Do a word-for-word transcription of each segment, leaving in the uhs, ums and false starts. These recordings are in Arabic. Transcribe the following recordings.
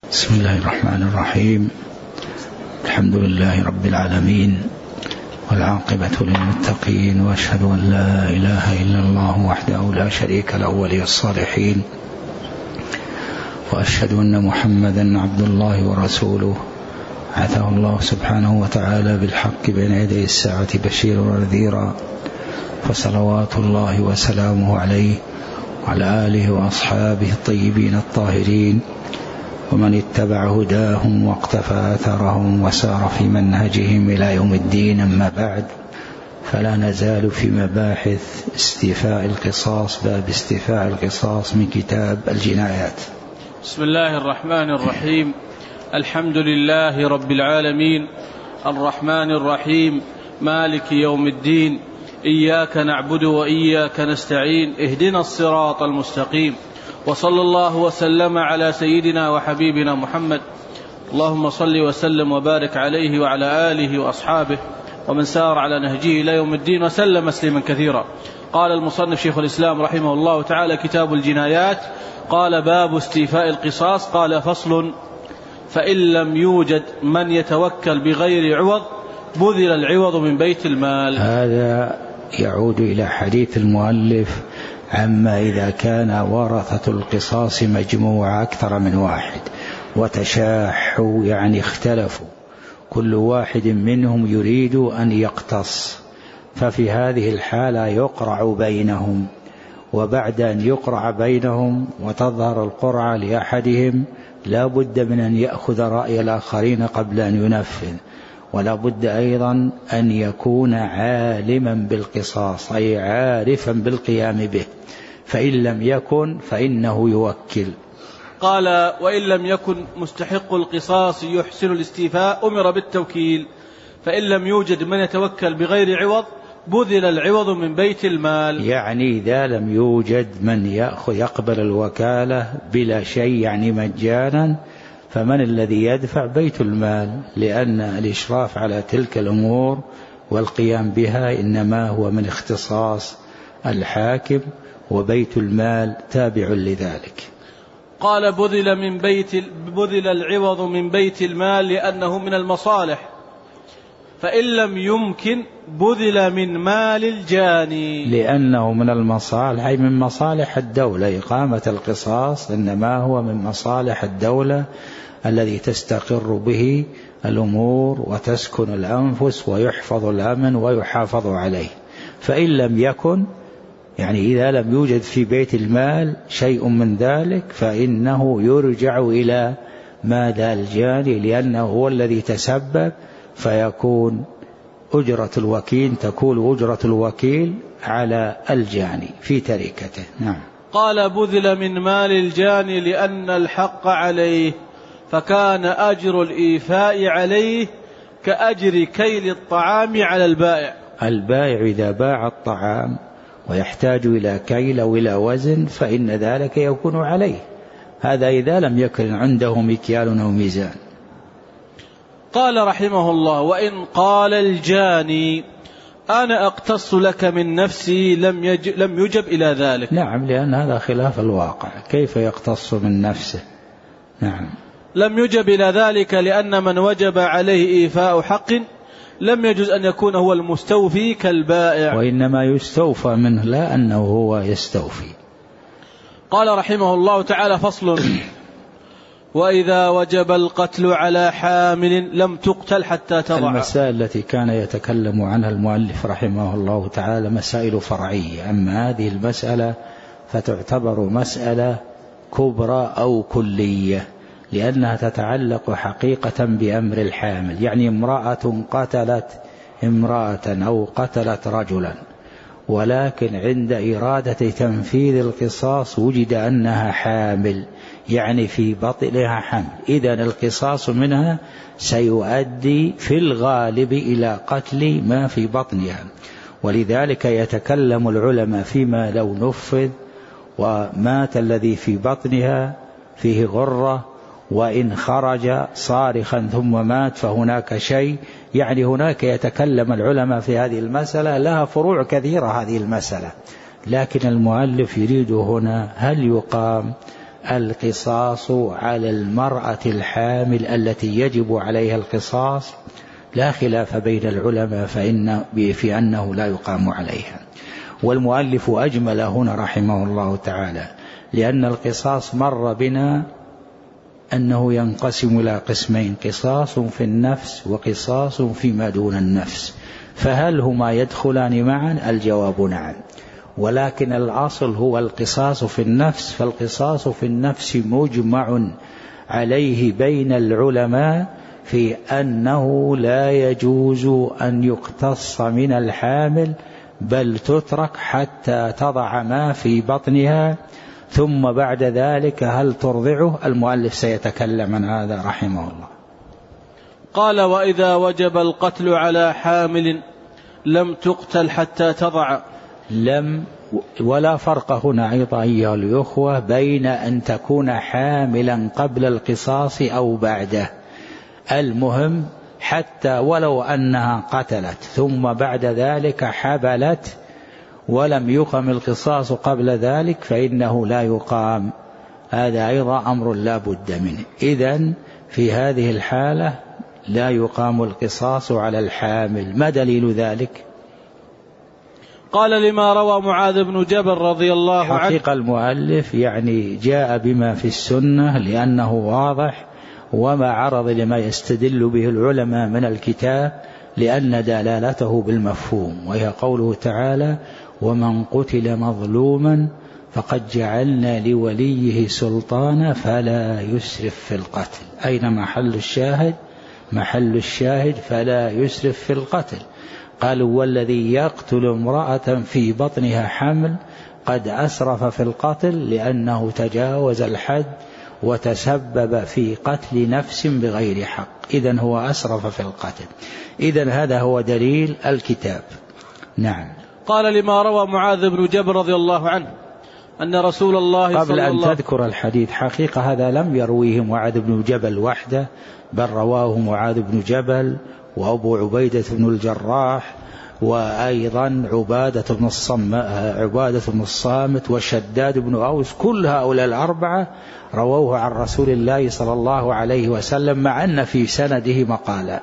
بسم الله الرحمن الرحيم. الحمد لله رب العالمين، والعاقبة للمتقين، وأشهد أن لا إله إلا الله وحده لا شريك له ولي الصالحين، وأشهد أن محمدا عبد الله ورسوله بعثه الله سبحانه وتعالى بالحق بين يدي الساعة بشيرا ونذيرا، فصلوات الله وسلامه عليه وعلى آله وأصحابه الطيبين الطاهرين، ومن اتبع هداهم واقتفى أثرهم وسار في منهجهم إلى يوم الدين. أما بعد، فلا نزال في مباحث استيفاء القصاص، باب استيفاء القصاص من كتاب الجنايات. بسم الله الرحمن الرحيم. الحمد لله رب العالمين، الرحمن الرحيم، مالك يوم الدين، إياك نعبد وإياك نستعين، اهدنا الصراط المستقيم، وصلى الله وسلم على سيدنا وحبيبنا محمد. اللهم صل وسلم وبارك عليه وعلى آله وأصحابه ومن سار على نهجه إلى يوم الدين وسلم مسلما كثيرا. قال المصنف شيخ الإسلام رحمه الله تعالى: كتاب الجنايات. قال: باب استيفاء القصاص. قال: فصل: فإن لم يوجد من يتوكل بغير عوض بذل العوض من بيت المال. هذا يعود إلى حديث المؤلف عما إذا كان ورثة القصاص مجموعة أكثر من واحد وتشاحوا، يعني اختلفوا، كل واحد منهم يريد أن يقتص، ففي هذه الحالة يقرع بينهم، وبعد أن يقرع بينهم وتظهر القرعة لأحدهم لا بد من أن يأخذ رأي الآخرين قبل أن ينفذ، ولا بد أيضا أن يكون عالما بالقصاص، أي عارفا بالقيام به، فإن لم يكن فإنه يوكل. قال: وإن لم يكن مستحق القصاص يحسن الاستيفاء أمر بالتوكيل، فإن لم يوجد من يتوكل بغير عوض بذل العوض من بيت المال. يعني إذا لم يوجد من يأخذ يقبل الوكالة بلا شيء، يعني مجانا، فمن الذي يدفع؟ بيت المال، لأن الإشراف على تلك الأمور والقيام بها إنما هو من اختصاص الحاكم، وبيت المال تابع لذلك. قال: بذل من بيت بذل العوض من بيت المال لأنه من المصالح، فإن لم يمكن بذل من مال الجاني. لأنه من المصالح، أي من مصالح الدولة، إقامة القصاص إنما هو من مصالح الدولة الذي تستقر به الأمور وتسكن الأنفس ويحفظ الأمن ويحافظ عليه. فإن لم يكن، يعني إذا لم يوجد في بيت المال شيء من ذلك، فإنه يرجع إلى مال الجاني، لأنه هو الذي تسبب، فيكون أجرة الوكيل تكون أجرة الوكيل على الجاني في تركته. نعم. قال: بذل من مال الجاني لأن الحق عليه، فكان أجر الإيفاء عليه كأجر كيل الطعام على البائع. البائع إذا باع الطعام ويحتاج إلى كيل أو إلى وزن فإن ذلك يكون عليه، هذا إذا لم يكن عنده مكيال أو ميزان. قال رحمه الله: وإن قال الجاني: أنا أقتص لك من نفسي، لم, يج... لم يجب إلى ذلك. نعم، لأن هذا خلاف الواقع، كيف يقتص من نفسه؟ نعم. لم يجب إلى ذلك لأن من وجب عليه إيفاء حق لم يجوز أن يكون هو المستوفي كالبائع، وإنما يستوفى منه، لا أنه هو يستوفي. قال رحمه الله تعالى: فصل: وإذا وجب القتل على حامل لم تقتل حتى تضع. المسائل التي كان يتكلم عنها المؤلف رحمه الله تعالى مسائل فرعية، أما هذه المسألة فتعتبر مسألة كبرى أو كلية، لأنها تتعلق حقيقة بأمر الحامل، يعني امرأة قتلت امرأة أو قتلت رجلا، ولكن عند إرادة تنفيذ القصاص وجد أنها حامل، يعني في بطنها حمل، إذن القصاص منها سيؤدي في الغالب إلى قتل ما في بطنها، ولذلك يتكلم العلماء فيما لو نفذ ومات الذي في بطنها فيه غرة، وإن خرج صارخا ثم مات فهناك شيء، يعني هناك يتكلم العلماء في هذه المسألة، لها فروع كثيرة هذه المسألة، لكن المؤلف يريد هنا هل يقام القصاص على المرأة الحامل التي يجب عليها القصاص لا خلاف بين العلماء فإن في أنه لا يقام عليها. والمؤلف أجمل هنا رحمه الله تعالى، لأن القصاص مر بنا أنه ينقسم إلى قسمين: قصاص في النفس وقصاص فيما دون النفس. فهل هما يدخلان معا؟ الجواب نعم، ولكن الأصل هو القصاص في النفس. فالقصاص في النفس مجمع عليه بين العلماء في أنه لا يجوز أن يقتص من الحامل، بل تترك حتى تضع ما في بطنها، ثم بعد ذلك هل ترضعه؟ المؤلف سيتكلم عن هذا رحمه الله. قال: وإذا وجب القتل على حامل لم تقتل حتى تضع. لم ولا فرق هنا أيضا أيها الأخوة بين أن تكون حاملا قبل القصاص أو بعده. المهم حتى ولو أنها قتلت ثم بعد ذلك حبلت ولم يقم القصاص قبل ذلك فإنه لا يقام. هذا أيضا أمر لا بد منه. إذن في هذه الحالة لا يقام القصاص على الحامل. ما دليل ذلك؟ قال: لما روى معاذ بن جبل رضي الله عنه. حقيقة المؤلف يعني جاء بما في السنة لأنه واضح، وما عرض لما يستدل به العلماء من الكتاب لأن دلالته بالمفهوم، وهي قوله تعالى: ومن قتل مظلوما فقد جعلنا لوليه سلطانا فلا يسرف في القتل. أين محل الشاهد؟ محل الشاهد فلا يسرف في القتل. قالوا: والذي يقتل امرأة في بطنها حمل قد أسرف في القتل لأنه تجاوز الحد وتسبب في قتل نفس بغير حق، إذن هو أسرف في القتل. إذن هذا هو دليل الكتاب. نعم. قال: لما روى معاذ بن جبل رضي الله عنه أن رسول الله صلى الله قبل أن تذكر الحديث، حقيقة هذا لم يرويه معاذ بن جبل وحده، بل رواه معاذ بن جبل وأبو عبيدة بن الجراح وأيضا عبادة بن الصم... عبادة بن الصامت وشداد بن أوس. كل هؤلاء الأربعة رووه عن رسول الله صلى الله عليه وسلم، مع أن في سنده مقالا.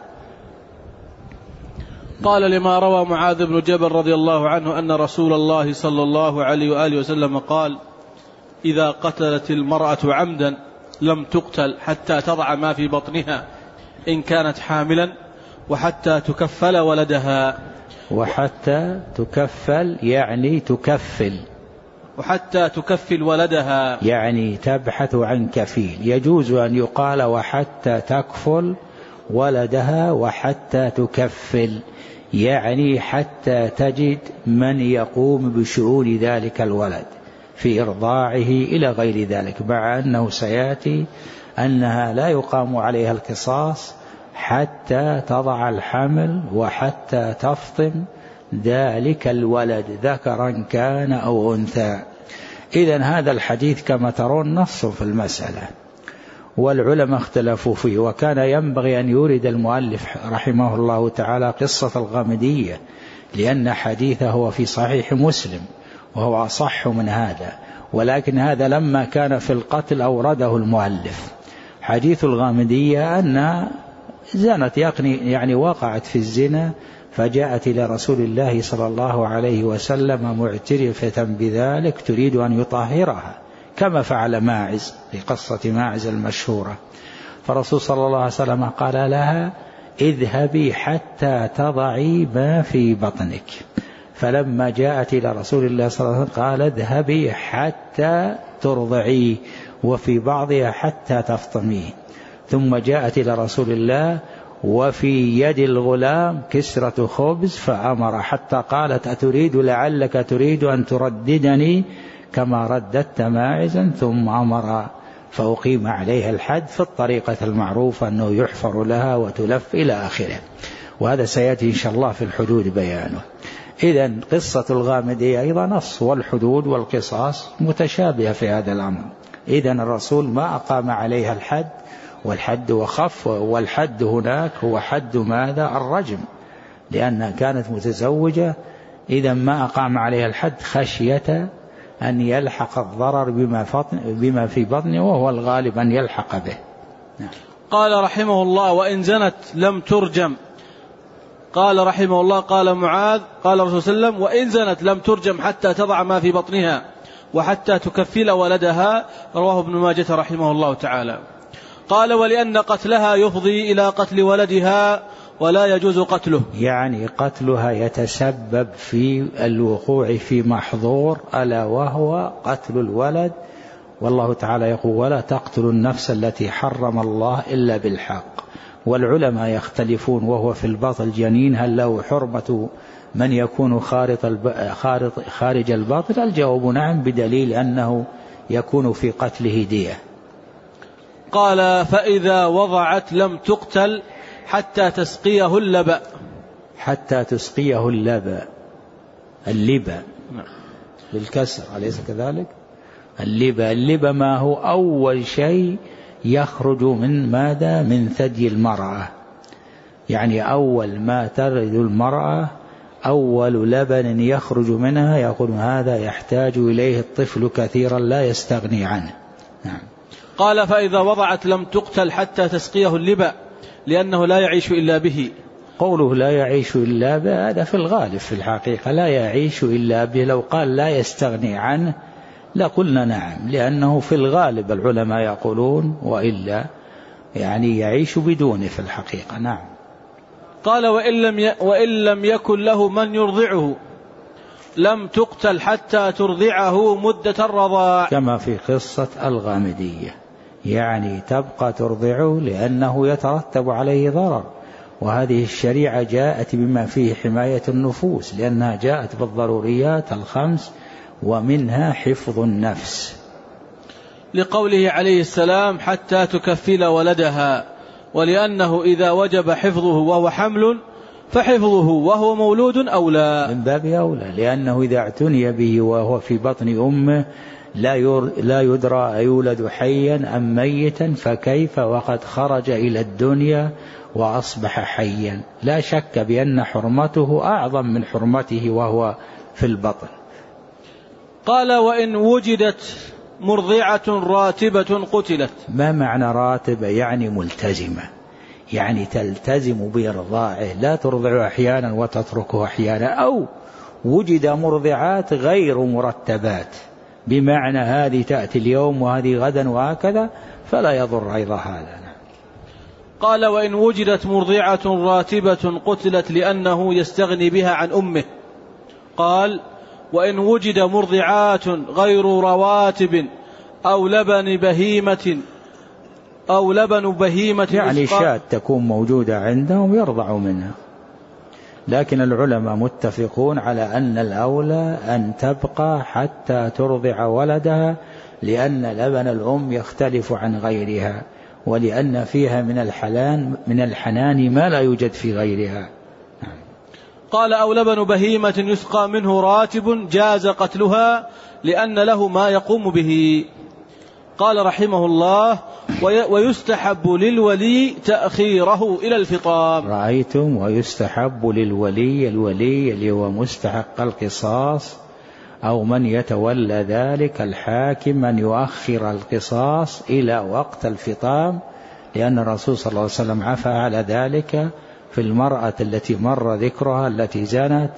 قال: لما روى معاذ بن جبل رضي الله عنه أن رسول الله صلى الله عليه وآله وسلم قال: إذا قتلت المرأة عمدا لم تقتل حتى تضع ما في بطنها إن كانت حاملا وحتى تكفل ولدها. وحتى تكفل يعني تكفل، وحتى تكفل ولدها يعني تبحث عن كفيل. يجوز أن يقال وحتى تكفل ولدها وحتى تكفل، يعني حتى تجد من يقوم بشؤون ذلك الولد في إرضاعه إلى غير ذلك، مع أنه سيأتي أنها لا يقام عليها القصاص حتى تضع الحمل وحتى تفطم ذلك الولد ذكرا كان أو أنثى. إذن هذا الحديث كما ترون نص في المسألة، والعلماء اختلفوا فيه، وكان ينبغي أن يورد المؤلف رحمه الله تعالى قصة الغامدية، لأن حديثه هو في صحيح مسلم وهو أصح من هذا، ولكن هذا لما كان في القتل أورده المؤلف. حديث الغامدية أن زنت يعني وقعت في الزنا، فجاءت إلى رسول الله صلى الله عليه وسلم معترفة بذلك تريد أن يطهرها، كما فعل ماعز في قصة ماعز المشهورة. فرسول صلى الله عليه وسلم قال لها: اذهبي حتى تضعي ما في بطنك. فلما جاءت إلى رسول الله صلى الله عليه وسلم قال: اذهبي حتى ترضعي، وفي بعضها حتى تفطميه. ثم جاءت إلى رسول الله وفي يد الغلام كسرة خبز فأمر، حتى قالت: أتريد لعلك تريد أن ترددني كما رددت ماعزا. ثم أمر فأقيم عليها الحد في الطريقة المعروفة أنه يحفر لها وتلف إلى آخره، وهذا سيأتي إن شاء الله في الحدود بيانه. إذن قصة الغامدية أيضا نص، والحدود والقصاص متشابهة في هذا الأمر. إذن الرسول ما أقام عليها الحد، والحد وخف، والحد هناك هو حد ماذا؟ الرجم، لأنها كانت متزوجة. إذا ما أقام عليها الحد خشية أن يلحق الضرر بما, بما في بطنه، وهو الغالب أن يلحق به. نعم. قال رحمه الله: وإن زنت لم ترجم. قال رحمه الله: قال معاذ قال الرسول صلى الله عليه وسلم: وإن زنت لم ترجم حتى تضع ما في بطنها وحتى تكفل ولدها. رواه ابن ماجه رحمه الله تعالى. قال: ولأن قتلها يفضي إلى قتل ولدها ولا يجوز قتله. يعني قتلها يتسبب في الوقوع في محظور، ألا وهو قتل الولد، والله تعالى يقول: ولا تقتلوا النفس التي حرم الله إلا بالحق. والعلماء يختلفون وهو في البطن الجنين هل له حرمة من يكون خارج البطن؟ الجواب نعم، بدليل أنه يكون في قتله دية. قال: فإذا وضعت لم تقتل حتى تسقيه اللبأ. حتى تسقيه اللبأ، اللبأ بالكسر أليس كذلك؟ اللبأ، اللبأ ما هو أول شيء يخرج من ماذا؟ من ثدي المرأة، يعني أول ما تلد المرأة أول لبن يخرج منها يقول هذا يحتاج إليه الطفل كثيرا لا يستغني عنه. نعم. قال: فإذا وضعت لم تقتل حتى تسقيه اللبأ لأنه لا يعيش إلا به. قوله لا يعيش إلا به هذا في الغالب، في الحقيقة لا يعيش إلا به. لو قال لا يستغني عنه لقلنا نعم، لأنه في الغالب العلماء يقولون وإلا يعني يعيش بدونه في الحقيقة. نعم. قال: وإن لم, ي... وإن لم يكن له من يرضعه لم تقتل حتى ترضعه مدة الرضاع، كما في قصة الغامدية، يعني تبقى ترضعه لأنه يترتب عليه ضرر. وهذه الشريعة جاءت بما فيه حماية النفوس، لأنها جاءت بالضروريات الخمس ومنها حفظ النفس، لقوله عليه السلام: حتى تكفل ولدها، ولأنه إذا وجب حفظه وهو حمل فحفظه وهو مولود أولى، من باب أولى، لأنه إذا اعتني به وهو في بطن أمه لا يدرى أيولد حيا أم ميتا، فكيف وقد خرج إلى الدنيا وأصبح حيا؟ لا شك بأن حرمته أعظم من حرمته وهو في البطن. قال: وإن وجدت مرضعة راتبة قتلت. ما معنى راتبة؟ يعني ملتزمة، يعني تلتزم برضاعه، لا ترضع أحيانا وتتركه أحيانا، أو وجد مرضعات غير مرتبات، بمعنى هذه تأتي اليوم وهذه غدا وهكذا، فلا يضر أيضا هذا. قال: وإن وجدت مرضعة راتبة قتلت لأنه يستغني بها عن أمه. قال: وإن وجد مرضعات غير رواتب أو لبن بهيمة أو لبن بهيمة يعني شاة تكون موجودة عندهم يرضع منها، لكن العلماء متفقون على أن الأولى أن تبقى حتى ترضع ولدها، لأن لبن الأم يختلف عن غيرها، ولأن فيها من الحنان من الحنان ما لا يوجد في غيرها. قال: أو لبن بهيمة يسقى منه راتب جاز قتلها لأن له ما يقوم به. قال رحمه الله: ويستحب للولي تأخيره إلى الفطام. رأيتم؟ ويستحب للولي، الولي اللي هو مستحق القصاص أو من يتولى ذلك الحاكم، من يؤخر القصاص إلى وقت الفطام، لأن الرسول صلى الله عليه وسلم عفى على ذلك في المرأة التي مر ذكرها التي زنت،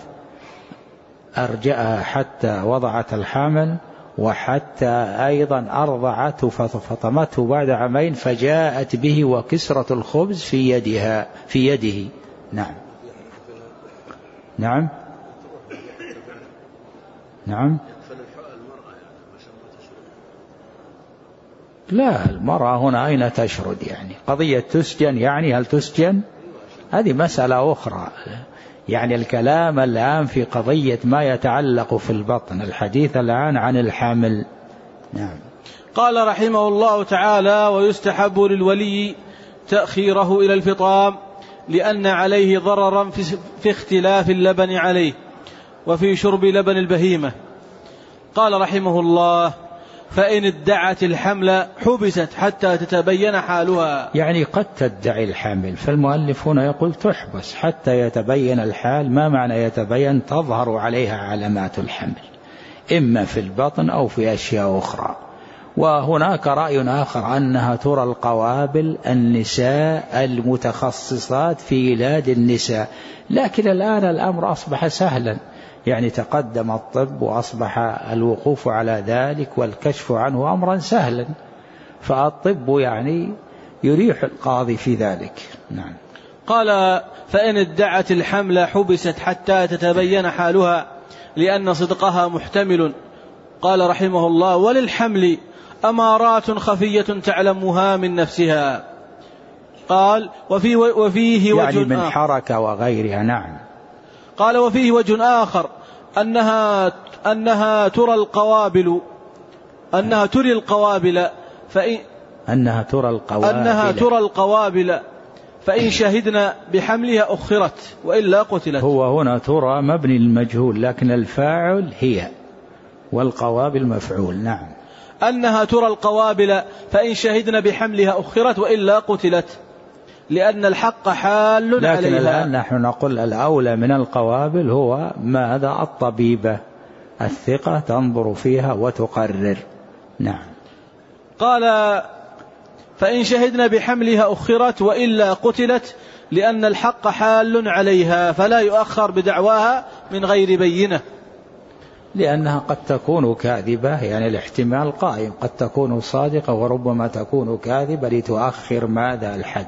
أرجأها حتى وضعت الحمل، وحتى أيضا أرضعته ففطمته بعد عامين، فجاءت به وكسرة الخبز في يدها في يده. نعم. نعم. نعم. لا، المرأة هنا أين تشرد؟ يعني قضية تسجن، يعني هل تسجن؟ هذه مسألة أخرى. يعني الكلام الآن في قضية ما يتعلق في البطن، الحديث الآن عن الحمل. نعم. قال رحمه الله تعالى: ويستحب للولي تأخيره إلى الفطام لأن عليه ضررا في اختلاف اللبن عليه وفي شرب لبن البهيمة. قال رحمه الله: فإن ادعت الحمل حبست حتى تتبين حالها. يعني قد تدعي الحمل، فالمؤلف هنا يقول تحبس حتى يتبين الحال. ما معنى يتبين؟ تظهر عليها علامات الحمل. إما في البطن أو في أشياء أخرى. وهناك رأي آخر أنها ترى القوابل النساء المتخصصات في علاج النساء، لكن الآن الأمر أصبح سهلا، يعني تقدم الطب وأصبح الوقوف على ذلك والكشف عنه أمرا سهلا، فالطب يعني يريح القاضي في ذلك. نعم. قال: فإن ادعت الحمل حبست حتى تتبين حالها لأن صدقها محتمل. قال رحمه الله: وللحمل أمارات خفية تعلمها من نفسها. قال: وفي وفيه وجه يعني من آخر حركة وغيرها. نعم. قال: وفيه وجه آخر أنها أنها ترى القوابل أنها ترى القوابل فإن أنها ترى القوابل أنها ترى القوابل فإن شهدنا بحملها أخرت وإلا قتلت. هو هنا ترى مبني المجهول، لكن الفاعل هي والقوابل مفعول. نعم. أنها ترى القوابل فإن شهدنا بحملها أخرت وإلا قتلت لأن الحق حال لكن عليها. لكن الآن نحن نقول الأولى من القوابل هو ماذا؟ الطبيبة الثقة تنظر فيها وتقرر. نعم. قال: فإن شهدنا بحملها أخرت وإلا قتلت لأن الحق حال عليها فلا يؤخر بدعواها من غير بينة، لأنها قد تكون كاذبة، يعني الاحتمال قائم، قد تكون صادقة وربما تكون كاذبة لتؤخر ماذا؟ الحد.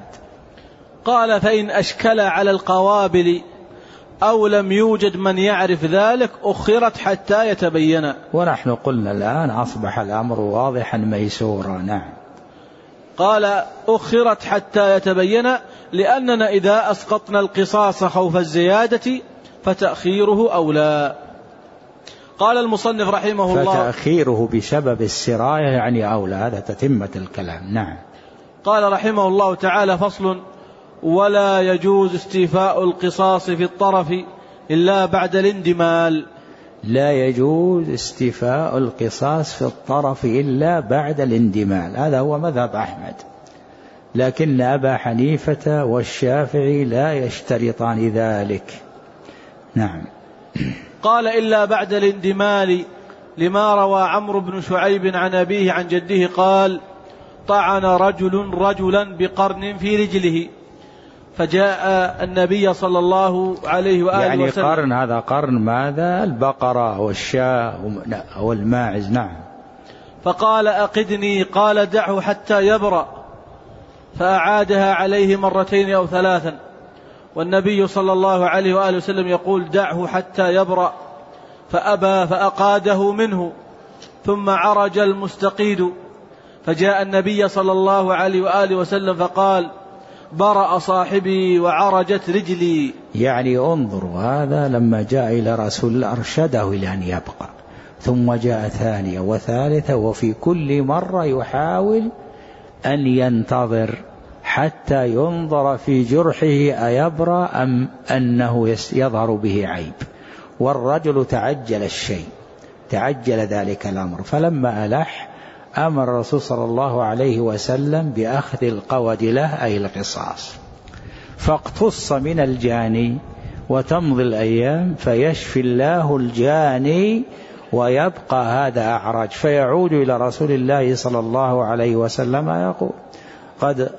قال: فإن أشكل على القوابل أو لم يوجد من يعرف ذلك أخرت حتى يتبين. ونحن قلنا الآن أصبح الأمر واضحا ميسورا. نعم. قال: أخرت حتى يتبين لأننا إذا أسقطنا القصاص خوف الزيادة فتأخيره أولى. قال المصنف رحمه الله: فتأخيره بسبب السراية يعني أولى، هذا تتمة الكلام. نعم. قال رحمه الله تعالى: فصل: ولا يجوز استيفاء القصاص في الطرف إلا بعد الاندمال. لا يجوز استيفاء القصاص في الطرف إلا بعد الاندمال، هذا هو مذهب أحمد، لكن أبا حنيفة والشافعي لا يشترطان ذلك. نعم. قال: إلا بعد الاندمال لما روى عمرو بن شعيب عن أبيه عن جده قال: طعن رجل رجلا بقرن في رجله فجاء النبي صلى الله عليه وآله يعني وسلم. يعني قرن، هذا قرن ماذا؟ البقرة والشاة والماعز. نعم. فقال: أقدني. قال: دعه حتى يبرأ. فأعادها عليه مرتين أو ثلاثا، والنبي صلى الله عليه وآله وسلم يقول: دعه حتى يبرأ. فأبى فأقاده منه، ثم عرج المستقيد، فجاء النبي صلى الله عليه وآله وسلم فقال: برأ صاحبي وعرجت رجلي. يعني انظروا، هذا لما جاء إلى رسول الله أرشده إلى أن يبقى، ثم جاء ثانية وثالثة، وفي كل مرة يحاول أن ينتظر حتى ينظر في جرحه أيبرأ أم أنه يظهر به عيب. والرجل تعجل الشيء، تعجل ذلك الأمر، فلما ألح أمر الرسول صلى الله عليه وسلم بأخذ القود له أي القصاص، فاقتص من الجاني وتمضي الأيام فيشفي الله الجاني ويبقى هذا أعرج، فيعود إلى رسول الله صلى الله عليه وسلم يقول: قد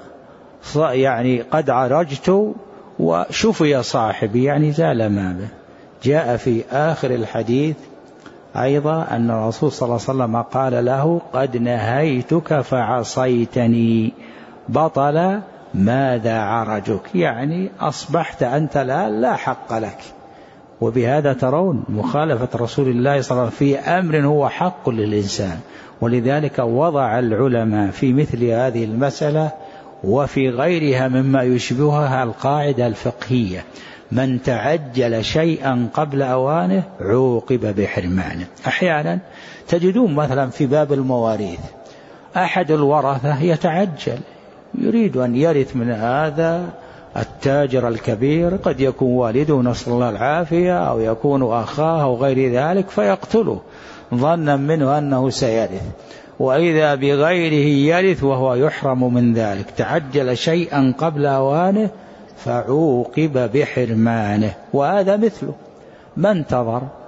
يعني قد عرجت وشفي صاحبي، يعني زال ما به. جاء في آخر الحديث أيضا أن الرسول صلى الله عليه وسلم قال له: قد نهيتك فعصيتني، بطل ماذا عرجك، يعني أصبحت أنت لا, لا حق لك. وبهذا ترون مخالفة رسول الله صلى الله عليه وسلم في أمر هو حق للإنسان. ولذلك وضع العلماء في مثل هذه المسألة وفي غيرها مما يشبهها القاعدة الفقهية: من تعجل شيئا قبل أوانه عوقب بحرمانه. أحيانا تجدون مثلا في باب المواريث أحد الورثة يتعجل، يريد أن يرث من هذا التاجر الكبير، قد يكون والده نسأل الله العافية أو يكون أخاه أو غير ذلك، فيقتله ظنا منه أنه سيرث، وإذا بغيره يرث وهو يحرم من ذلك. تعجل شيئا قبل أوانه فعوقب بحرمانه. وهذا مثله، ما انتظر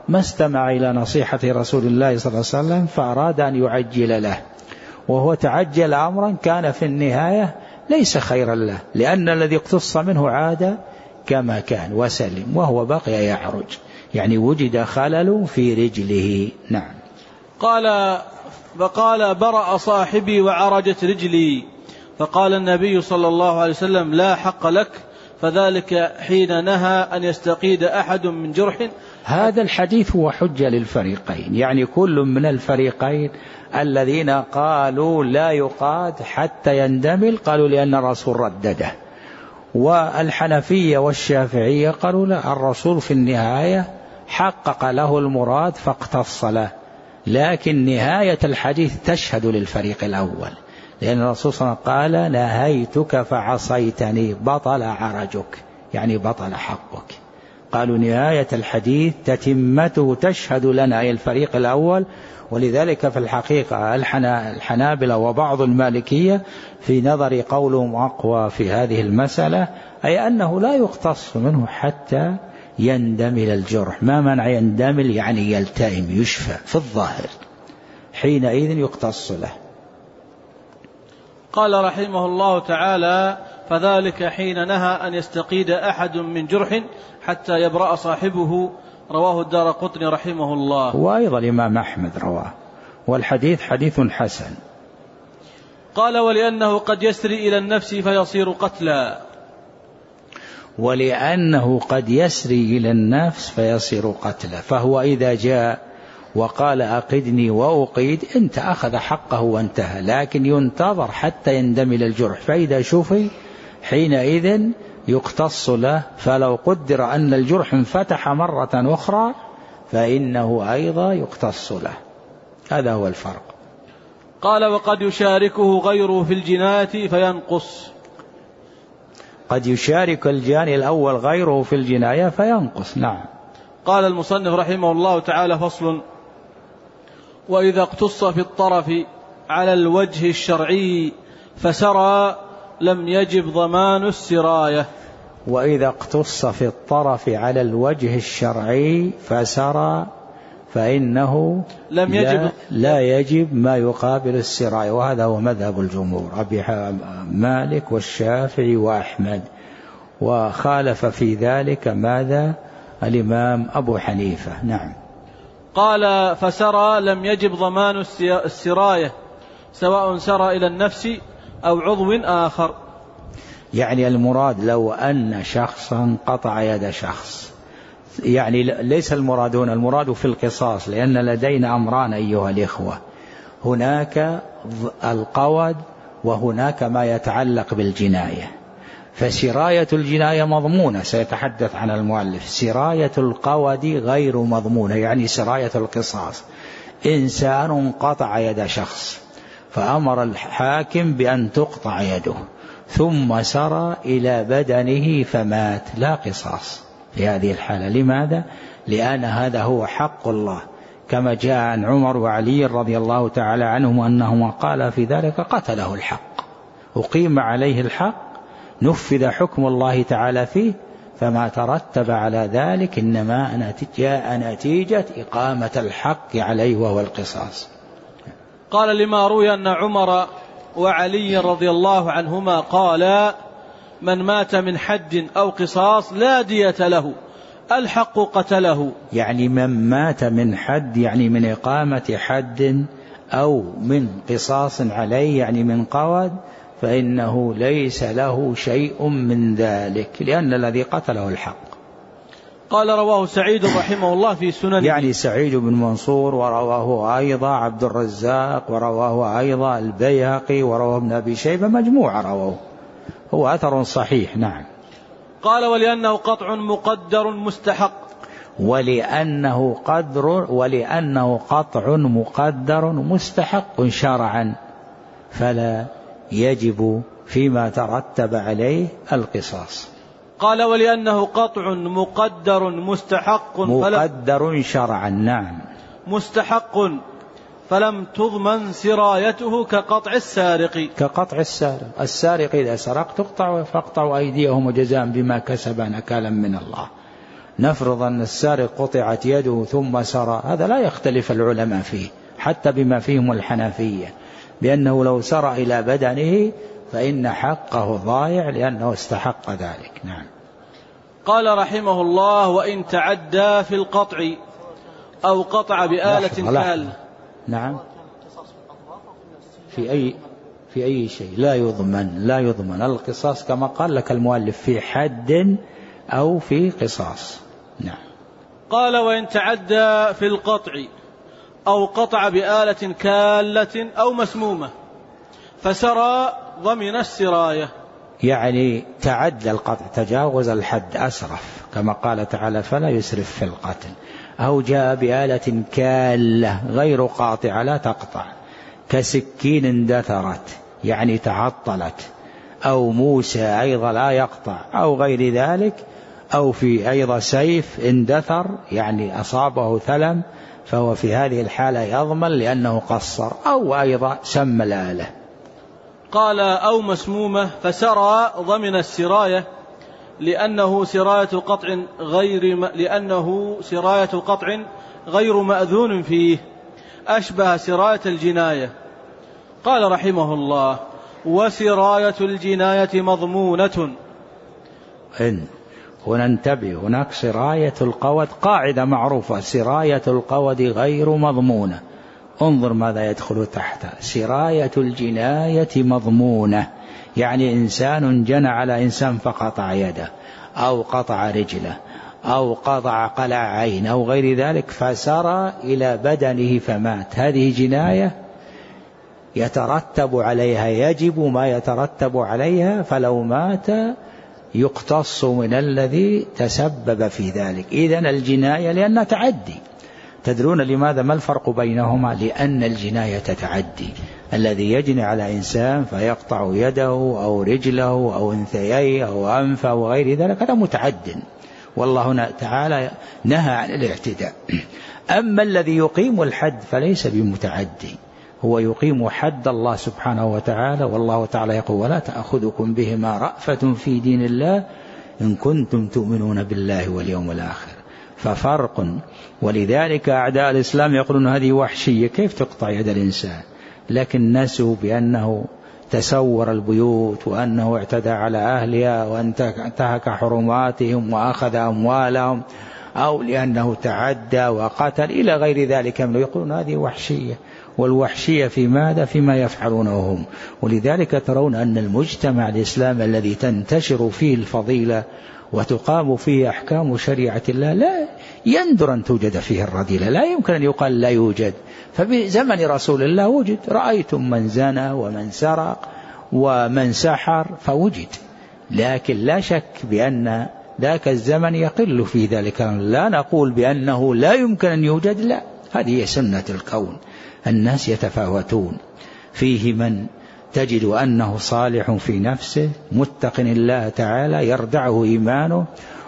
ما استمع إلى نصيحة رسول الله صلى الله عليه وسلم فأراد أن يعجل له، وهو تعجل أمرا كان في النهاية ليس خيرا له، لأن الذي اقتص منه عاد كما كان وسلم، وهو بقي يعرج، يعني وجد خلل في رجله. نعم. قال فقال برأ صاحبي وعرجت رجلي، فقال النبي صلى الله عليه وسلم لا حق لك، فذلك حين نهى أن يستقيد أحد من جرح. هذا الحديث هو حجة للفريقين، يعني كل من الفريقين الذين قالوا لا يقاد حتى يندمل قالوا لأن الرسول ردده، والحنفية والشافعية قالوا لا، الرسول في النهاية حقق له المراد فاقتص له، لكن نهاية الحديث تشهد للفريق الأول، لأن الرسول صلى الله عليه وسلم قال نهيتك فعصيتني بطل عرجك، يعني بطل حقك. قالوا نهاية الحديث تتمته تشهد لنا أي الفريق الأول. ولذلك في الحقيقة الحنابلة وبعض المالكية في نظر قولهم أقوى في هذه المسألة، أي أنه لا يقتص منه حتى يندمل الجرح. ما منع يندمل؟ يعني يلتئم يشفى في الظاهر، حينئذ يقتص له. قال رحمه الله تعالى فذلك حين نهى أن يستقيد أحد من جرح حتى يبرأ صاحبه، رواه الدارقطني رحمه الله. وأيضا الإمام أحمد رواه، والحديث حديث حسن. قال ولأنه قد يسري إلى النفس فيصير قتلا. ولأنه قد يسري إلى النفس فيصير قتلا، فهو إذا جاء وقال أقدني وأقيد انت أخذ حقه وانتهى، لكن ينتظر حتى يندمل الجرح، فإذا شفي حينئذ يقتص له. فلو قدر أن الجرح انفتح مرة أخرى فإنه أيضا يقتص له. هذا هو الفرق. قال وقد يشاركه غيره في الجناية فينقص. قد يشارك الجاني الأول غيره في الجناية فينقص. نعم. قال المصنف رحمه الله تعالى فصل: وإذا اقتص في الطرف على الوجه الشرعي فسرى لم يجب ضمان السراية. وإذا اقتص في الطرف على الوجه الشرعي فسرى فإنه لم يجب لا, لا يجب ما يقابل السراية، وهذا هو مذهب الجمهور أبي مالك والشافعي وأحمد، وخالف في ذلك ماذا الإمام أبو حنيفة. نعم. قال فسرى لم يجب ضمان السراية سواء سرى إلى النفس أو عضو آخر. يعني المراد لو أن شخصا قطع يد شخص، يعني ليس المراد هنا المراد في القصاص، لأن لدينا أمران أيها الإخوة، هناك القود وهناك ما يتعلق بالجناية. فسراية الجناية مضمونة سيتحدث عن المؤلف، سراية القود غير مضمونة، يعني سراية القصاص. إنسان قطع يد شخص فأمر الحاكم بأن تقطع يده ثم سرى إلى بدنه فمات، لا قصاص في هذه الحالة. لماذا؟ لأن هذا هو حق الله، كما جاء عن عمر وعلي رضي الله تعالى عنهم أنهما قال في ذلك قتله الحق، أقيم عليه الحق، نفذ حكم الله تعالى فيه، فما ترتب على ذلك إنما جاء نتيجة إقامة الحق عليه وهو القصاص. قال لما روي أن عمر وعلي رضي الله عنهما قال: من مات من حد أو قصاص لا دية له، الحق قتله. يعني من مات من حد يعني من إقامة حد أو من قصاص عليه يعني من قود، فإنه ليس له شيء من ذلك، لأن الذي قتله الحق. قال رواه سعيد رحمه الله في سننه، يعني سعيد بن منصور، ورواه أيضا عبد الرزاق، ورواه أيضا البيهقي، ورواه ابن أبي شيبة، مجموعة رواه، هو أثر صحيح. نعم. قال ولأنه قطع مقدر مستحق. ولأنه قدر ولأنه قطع مقدر مستحق شرعا، فلا يجب فيما ترتب عليه القصاص. قال ولأنه قطع مقدر مستحق مقدر شرعا. نعم. مستحق فلم تضمن سرايته كقطع السارق. كقطع السارق، السارق إذا سرق تقطع فاقطعوا أيديهم وجزاء بما كسب نكالا من الله. نفرض أن السارق قطعت يده ثم سرى، هذا لا يختلف العلماء فيه حتى بما فيهم الحنفية، بأنه لو سرى إلى بدنه فإن حقه ضايع لأنه استحق ذلك. نعم. قال رحمه الله: وإن تعدى في القطع أو قطع بآلة كالة. نعم. في أي في أي شيء لا يضمن لا يضمن القصاص كما قال لك المؤلف في حد أو في قصاص. نعم. قال: وإن تعدى في القطع أو قطع بآلة كالة أو مسمومة فسرى ضمن السراية، يعني تعدى القطع، تجاوز الحد، أسرف كما قال تعالى: فلا يسرف في القتل. أو جاء بآلة كالة غير قاطعة لا تقطع، كسكين اندثرت يعني تعطلت، أو موسى أيضا لا يقطع، أو غير ذلك، أو في أيضا سيف اندثر يعني أصابه ثلم، فهو في هذه الحالة يضمن لأنه قصر، أو أيضا سم الآلة. قال: أو مسمومة فسرى ضمن السراية لأنه سراية قطع غير م... لأنه سراية قطع غير مأذون فيه، أشبه سراية الجناية. قال رحمه الله: وسراية الجناية مضمونة. إن وننتبه، هناك سراية القود قاعدة معروفة: سراية القود غير مضمونة. انظر ماذا يدخل تحتها: سراية الجناية مضمونة، يعني إنسان جنى على إنسان فقطع يده أو قطع رجله أو قطع قلع عين أو غير ذلك، فسرى إلى بدنه فمات، هذه جناية يترتب عليها، يجب ما يترتب عليها، فلو مات يقتص من الذي تسبب في ذلك. إذن الجناية لأنها تعدي. تدرون لماذا ما الفرق بينهما؟ لأن الجناية تعدي، الذي يجني على إنسان فيقطع يده أو رجله أو انثييه أو أنفه أو غير ذلك هذا متعد، والله تعالى نهى عن الاعتداء. أما الذي يقيم الحد فليس بمتعدي، هو يقيم حد الله سبحانه وتعالى، والله تعالى يقول: ولا تأخذكم بهما رأفة في دين الله إن كنتم تؤمنون بالله واليوم الآخر. ففرق. ولذلك أعداء الإسلام يقولون هذه وحشية، كيف تقطع يد الإنسان؟ لكن نسوا بأنه تسور البيوت، وأنه اعتدى على أهلها، وانتهك حرماتهم وأخذ أموالهم، أو لأنه تعدى وقتل إلى غير ذلك. يقولون هذه وحشية، والوحشية في ماذا؟ فيما يفعلونه هم. ولذلك ترون أن المجتمع الإسلامي الذي تنتشر فيه الفضيلة وتقام فيه أحكام شريعة الله لا يندر أن توجد فيه الرذيلة، لا يمكن أن يقال لا يوجد. فبزمن رسول الله وجد، رأيتم من زنى ومن سرق ومن سحر فوجد، لكن لا شك بأن ذاك الزمن يقل في ذلك. لا نقول بأنه لا يمكن أن يوجد، لا، هذه سنة الكون، الناس يتفاوتون، فيه من تجد أنه صالح في نفسه متق الله تعالى يردعه إيمانه،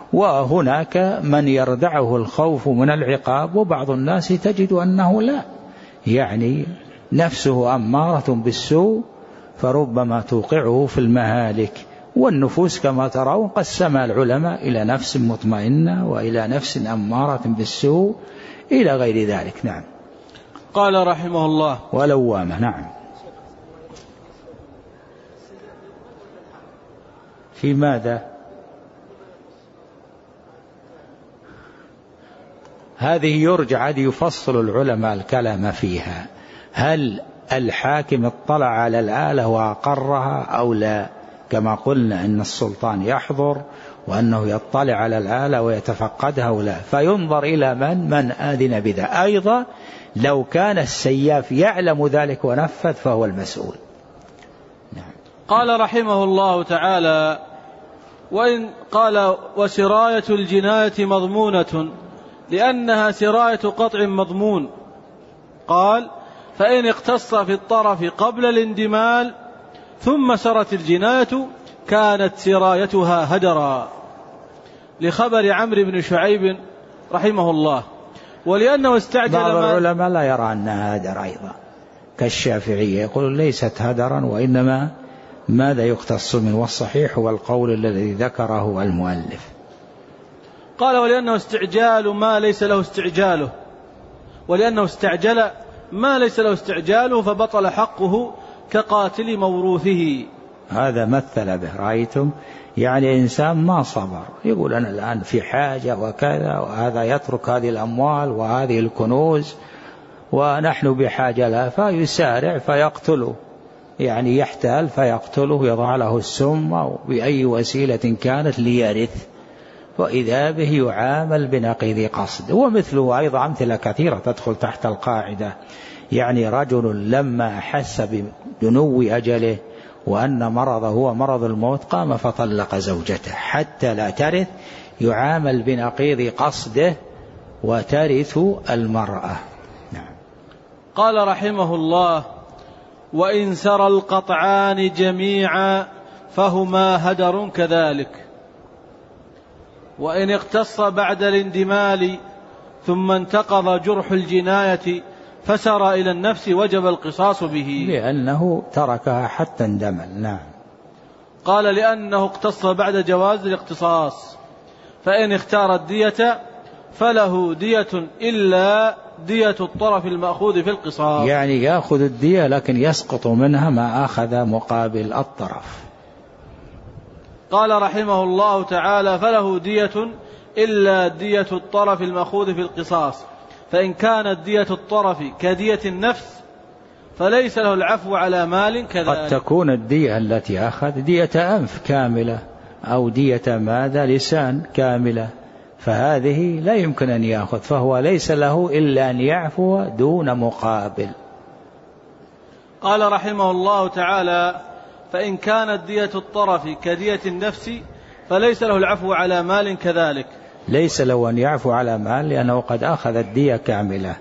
وهناك من يردعه الخوف من العقاب، وبعض الناس تجد أنه لا، يعني نفسه أمارة بالسوء فربما توقعه في المهالك. والنفوس كما ترون قسم العلماء إلى نفس مطمئنة وإلى نفس أمارة بالسوء إلى غير ذلك. نعم. قال رحمه الله: ولوامة. نعم. في ماذا؟ هذه يرجع، هذه يفصل العلماء الكلام فيها، هل الحاكم اطلع على الآلة وأقرها أو لا؟ كما قلنا أن السلطان يحضر وأنه يطلع على الآلة ويتفقدها أو لا، فينظر إلى من من آذن بذا. أيضا لو كان السياف يعلم ذلك ونفذ فهو المسؤول. نعم. قال رحمه الله تعالى: وإن قال: وسراية الجناية مضمونة لأنها سراية قطع مضمون. قال: فإن اقتص في الطرف قبل الاندمال ثم سرت الجناية كانت سرايتها هدرا، لخبر عمرو بن شعيب رحمه الله. ولأنه استعجل بعض العلماء لا يرى أنها هدر أيضا كالشافعية، يقول ليست هدرا، وإنما ماذا يقتص منه، والصحيح هو القول الذي ذكره المؤلف. قال ولأنه استعجال ما ليس له استعجاله، ولأنه استعجل ما ليس له استعجاله فبطل حقه كقاتل موروثه. هذا مثل به، رأيتم؟ يعني إنسان ما صبر، يقول أنا الآن في حاجة وكذا، وهذا يترك هذه الأموال وهذه الكنوز ونحن بحاجة لها، فيسارع فيقتله، يعني يحتال فيقتله، يضع له السم أو بأي وسيلة كانت ليرث، وإذا به يعامل بنقيض قصد. ومثله أيضا أمثلة كثيرة تدخل تحت القاعدة. يعني رجل لما أحس بدنو أجله وأن مرضه هو مرض الموت قام فطلق زوجته حتى لا ترث، يعامل بنقيض قصده وترث المرأة. نعم. قال رحمه الله: وإن سرى القطعان جميعا فهما هدر كذلك، وإن اقتص بعد الاندمال ثم انتقض جرح الجناية فسر إلى النفس وجب القصاص به، لأنه تركها حتى اندمل. نعم. قال: لأنه اقتص بعد جواز الاقتصاص، فإن اختار الدية فله دية إلا دية الطرف المأخوذ في القصاص، يعني يأخذ الدية لكن يسقط منها ما أخذ مقابل الطرف. قال رحمه الله تعالى: فله دية إلا دية الطرف المأخوذ في القصاص، فإن كانت دية الطرف كدية النفس فليس له العفو على مال كذلك. قد تكون الدية التي أخذ دية أنف كاملة أو دية ماذا لسان كاملة، فهذه لا يمكن أن يأخذ، فهو ليس له إلا أن يعفو دون مقابل. قال رحمه الله تعالى: فإن كانت دية الطرف كدية النفس فليس له العفو على مال كذلك. ليس له أن يعفو على مال لأنه قد أخذ الدية كاملة.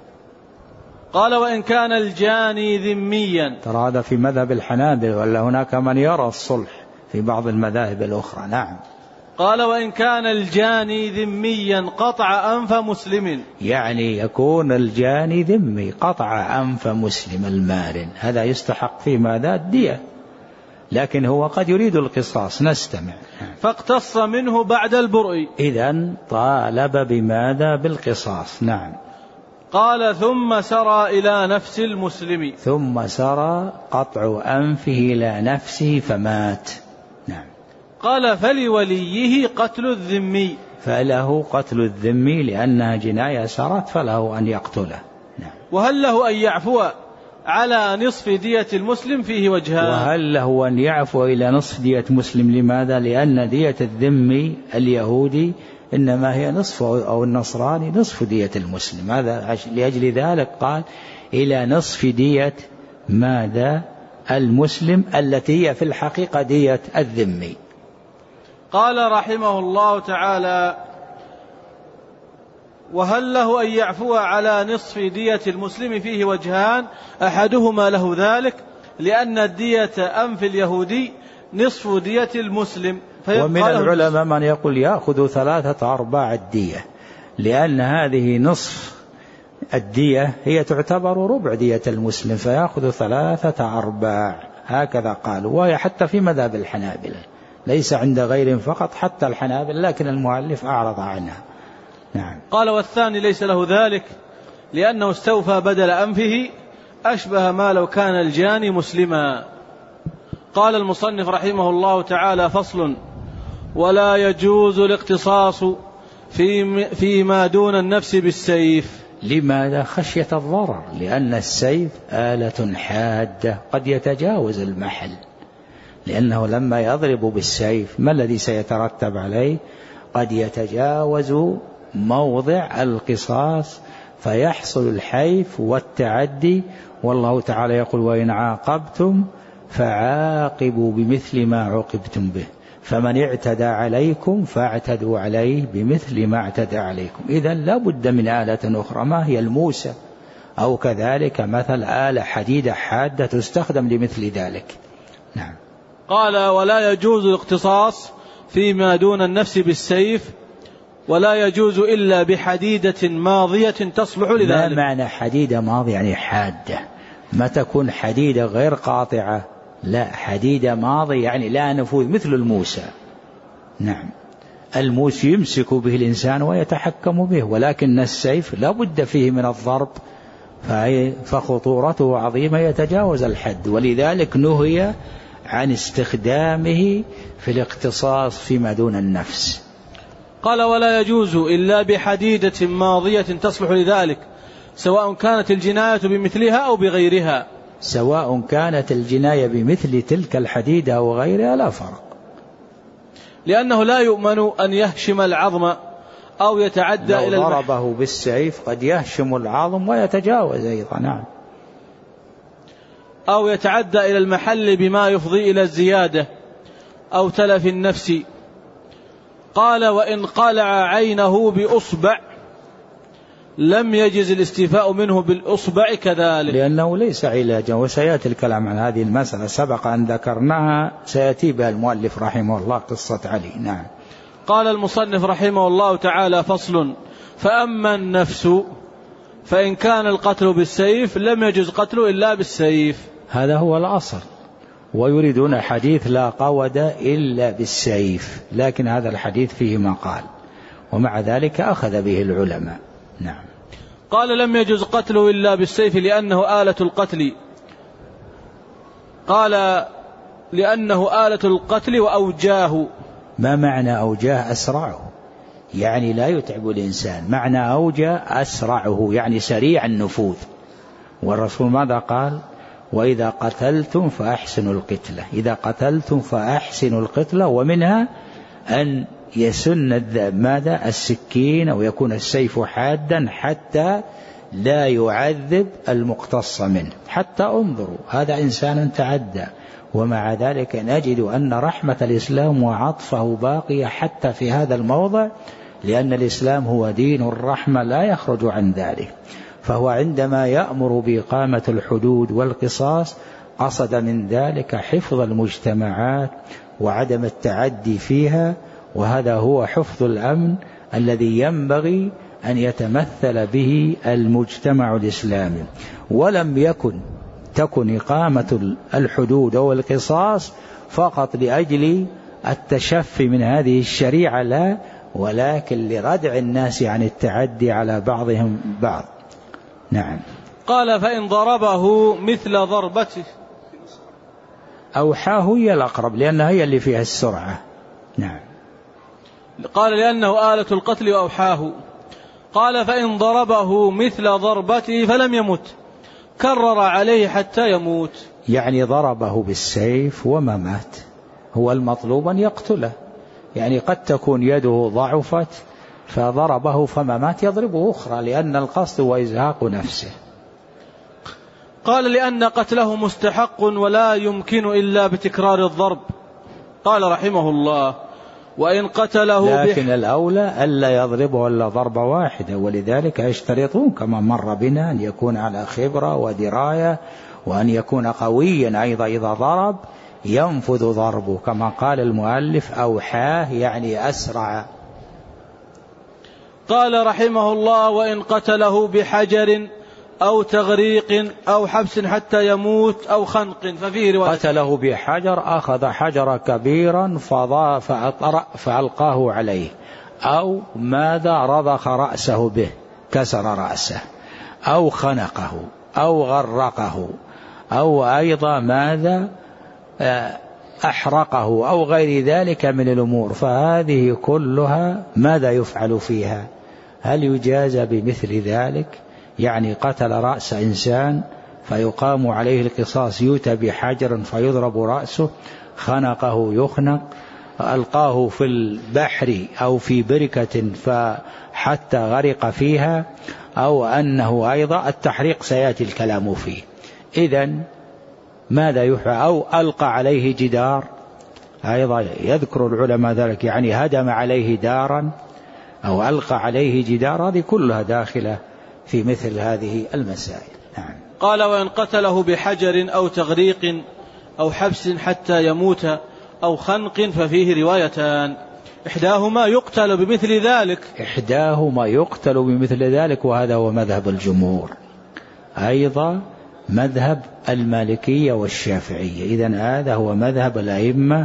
قال: وإن كان الجاني ذميا. ترى هذا في مذهب الحنابلة، ولا هناك من يرى الصلح في بعض المذاهب الأخرى. نعم. قال: وإن كان الجاني ذميا قطع أنف مسلم. يعني يكون الجاني ذمي قطع أنف مسلم المارن، هذا يستحق في ماذا الدية، لكن هو قد يريد القصاص. نستمع. فاقتص منه بعد البرء. إذن طالب بماذا؟ بالقصاص. نعم. قال: ثم سرى إلى نفس المسلم. ثم سرى قطع أنفه إلى نفسه فمات. نعم. قال: فلوليه قتل الذمي. فله قتل الذمي لأنها جناية سرت، فله أن يقتله. نعم. وهل له أن يعفو على نصف دية المسلم؟ فيه وجهان. وهل له أن يعفو إلى نصف دية مسلم؟ لماذا؟ لأن دية الذمي اليهودي إنما هي نصف، أو النصراني نصف دية المسلم، هذا لأجل ذلك قال إلى نصف دية ماذا؟ المسلم، التي هي في الحقيقة دية الذمي. قال رحمه الله تعالى: وهل له أن يعفو على نصف دية المسلم؟ فيه وجهان، أحدهما له ذلك لأن الدية أنف اليهودي نصف دية المسلم. ومن العلماء من يقول يأخذ ثلاثة أرباع الدية، لأن هذه نصف الدية هي تعتبر ربع دية المسلم، فيأخذ ثلاثة أرباع، هكذا قالوا. وهي حتى في مذهب الحنابلة، ليس عند غيرهم فقط، حتى الحنابلة، لكن المؤلف أعرض عنها. نعم. قال: والثاني ليس له ذلك لأنه استوفى بدل أنفه، أشبه ما لو كان الجاني مسلما. قال المصنف رحمه الله تعالى: فصل: ولا يجوز الاقتصاص في فيما دون النفس بالسيف. لماذا؟ خشية الضرر، لأن السيف آلة حادة قد يتجاوز المحل، لأنه لما يضرب بالسيف ما الذي سيترتب عليه؟ قد يتجاوز موضع القصاص فيحصل الحيف والتعدي. والله تعالى يقول: وإن عاقبتم فعاقبوا بمثل ما عوقبتم به، فمن اعتدى عليكم فاعتدوا عليه بمثل ما اعتدى عليكم. إذن لا بد من آلة أخرى، ما هي الموسى، أو كذلك مثل آلة حديدة حادة تستخدم لمثل ذلك. نعم. قال: ولا يجوز الاقتصاص فيما دون النفس بالسيف، ولا يجوز إلا بحديدة ماضية تصلح لذلك. ما معنى حديدة ماضية؟ يعني حادة، ما تكون حديدة غير قاطعة، لا، حديدة ماضية يعني لا نفوذ مثل الموسى. نعم. الموس يمسك به الإنسان ويتحكم به، ولكن السيف لا بد فيه من الضرب، فخطورته عظيمة يتجاوز الحد، ولذلك نهي عن استخدامه في الاقتصاص فيما دون النفس. قال: ولا يجوز إلا بحديدة ماضية تصلح لذلك، سواء كانت الجناية بمثلها أو بغيرها. سواء كانت الجناية بمثل تلك الحديدة أو غيرها لا فرق، لأنه لا يؤمن أن يهشم العظم أو يتعدى لو إلى المحل. ضربه بالسيف قد يهشم العظم ويتجاوز أيضا. نعم. أو يتعدى إلى المحل بما يفضي إلى الزيادة أو تلف النفس. قال: وإن قلع عينه بأصبع لم يجز الاستيفاء منه بالأصبع كذلك، لأنه ليس علاجا، وسيأتي الكلام عن هذه المسألة، سبق أن ذكرناها، سيأتي بها المؤلف رحمه الله قصة علي. نعم. قال المصنف رحمه الله تعالى: فصل: فأما النفس فإن كان القتل بالسيف لم يجز قتله إلا بالسيف. هذا هو الأصل، ويريدون حديث لا قود إلا بالسيف، لكن هذا الحديث فيه مقال، ومع ذلك أخذ به العلماء. نعم. قال: لم يجز قتله إلا بالسيف لأنه آلة القتل. قال: لأنه آلة القتل وأوجاه. ما معنى أوجاه؟ أسرعه، يعني لا يتعب الإنسان. معنى أوجاه أسرعه، يعني سريع النفوذ. والرسول ماذا قال؟ وإذا قتلتم فأحسنوا القتلة. إذا قتلتم فأحسنوا القتلة، ومنها أن يسن الذئب ماذا؟ السكين، أو يكون السيف حادا حتى لا يعذب المقتص منه. حتى انظروا، هذا إنسان تعدى، ومع ذلك نجد أن رحمة الإسلام وعطفه باقية حتى في هذا الموضع، لأن الإسلام هو دين الرحمة لا يخرج عن ذلك. فهو عندما يأمر بإقامة الحدود والقصاص قصد من ذلك حفظ المجتمعات وعدم التعدي فيها، وهذا هو حفظ الأمن الذي ينبغي أن يتمثل به المجتمع الإسلامي. ولم يكن تكن إقامة الحدود أو القصاص فقط لأجل التشفي من هذه الشريعة، لا، ولكن لردع الناس عن التعدي على بعضهم بعض. نعم. قال: فإن ضربه مثل ضربته. أوحاه هي الأقرب، لأنها هي اللي فيها السرعة. نعم. قال: لأنه آلة القتل وأوحاه. قال: فإن ضربه مثل ضربته فلم يمت كرر عليه حتى يموت. يعني ضربه بالسيف وما مات، هو المطلوب أن يقتله. يعني قد تكون يده ضعفت فضربه فما مات، يضربه أخرى، لأن القصد هو إزهاق نفسه. قال: لأن قتله مستحق ولا يمكن إلا بتكرار الضرب. قال رحمه الله: وإن قتله لكن الأولى ألا يضربه إلا ضربة واحدة، ولذلك يشترطون كما مر بنا أن يكون على خبرة ودراية، وأن يكون قويا أيضا إذا ضرب ينفذ ضربه، كما قال المؤلف أوحاه يعني أسرع. قال رحمه الله: وإن قتله بحجر أو تغريق أو حبس حتى يموت أو خنق ففيه رواية. قتله بحجر، أخذ حجر كبيرا فألقاه عليه، أو ماذا؟ رضخ رأسه به، كسر رأسه، أو خنقه، أو غرقه، أو أيضا ماذا؟ أحرقه، أو غير ذلك من الأمور. فهذه كلها ماذا يفعل فيها؟ هل يجازى بمثل ذلك؟ يعني قتل رأس إنسان فيقام عليه القصاص، يؤتى بحجر فيضرب رأسه، خنقه يخنق، ألقاه في البحر أو في بركة فحتى غرق فيها، أو أنه أيضا التحريق سيأتي الكلام فيه. إذن ماذا يفعل؟ أو ألقى عليه جدار، أيضا يذكر العلماء ذلك، يعني هدم عليه دارا أو ألقى عليه جدار، هذه كلها داخلة في مثل هذه المسائل. نعم. قال: وإن قتله بحجر أو تغريق أو حبس حتى يموت أو خنق ففيه روايتان، إحداهما يقتل بمثل ذلك. إحداهما يقتل بمثل ذلك، وهذا هو مذهب الجمهور، أيضا مذهب المالكية والشافعية. إذن هذا هو مذهب الأئمة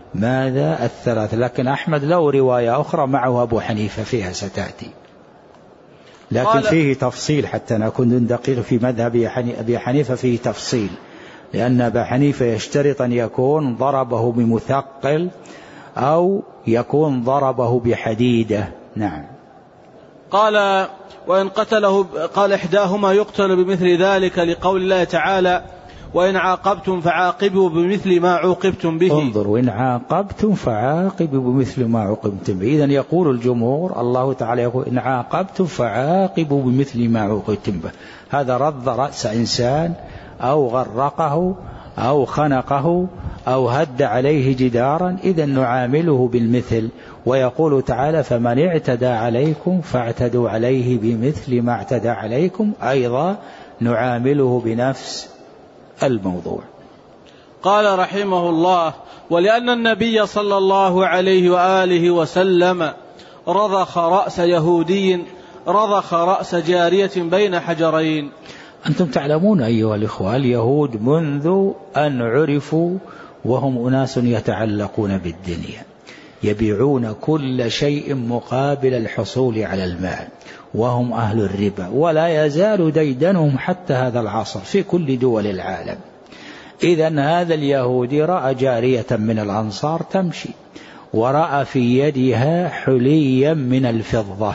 ماذا الثلاث. لكن أحمد له رواية أخرى معه أبو حنيفة فيها ستأتي، لكن فيه تفصيل حتى نكون دقيق في مذهب أبي حنيفة، فيه تفصيل لأن أبا حنيفة يشترط أن يكون ضربه بمثقل أو يكون ضربه بحديدة. نعم. قال وإن قتله قال إحداهما يقتل بمثل ذلك لقول الله تعالى وإن عاقبتم فعاقبوا بمثل ما عوقبتم به. انظر، وإن عاقبتم فعاقبوا بمثل ما عوقبتم به. إذن يقول الجمهور الله تعالى يقول إن عاقبتم فعاقبوا بمثل ما عوقبتم به. هذا رض رأس إنسان أو غرقه أو خنقه أو هد عليه جدارا، إذن نعامله بالمثل. ويقول تعالى فمن اعتدى عليكم فاعتدوا عليه بمثل ما اعتدى عليكم، أيضا نعامله بنفس الموضوع. قال رحمه الله ولأن النبي صلى الله عليه وآله وسلم رضخ رأس يهودي رضخ رأس جارية بين حجرين. أنتم تعلمون أيها الإخوة اليهود منذ أن عرفوا وهم أناس يتعلقون بالدنيا، يبيعون كل شيء مقابل الحصول على المال، وهم أهل الربا، ولا يزال ديدنهم حتى هذا العصر في كل دول العالم. إذن هذا اليهودي رأى جارية من الأنصار تمشي ورأى في يدها حليا من الفضة،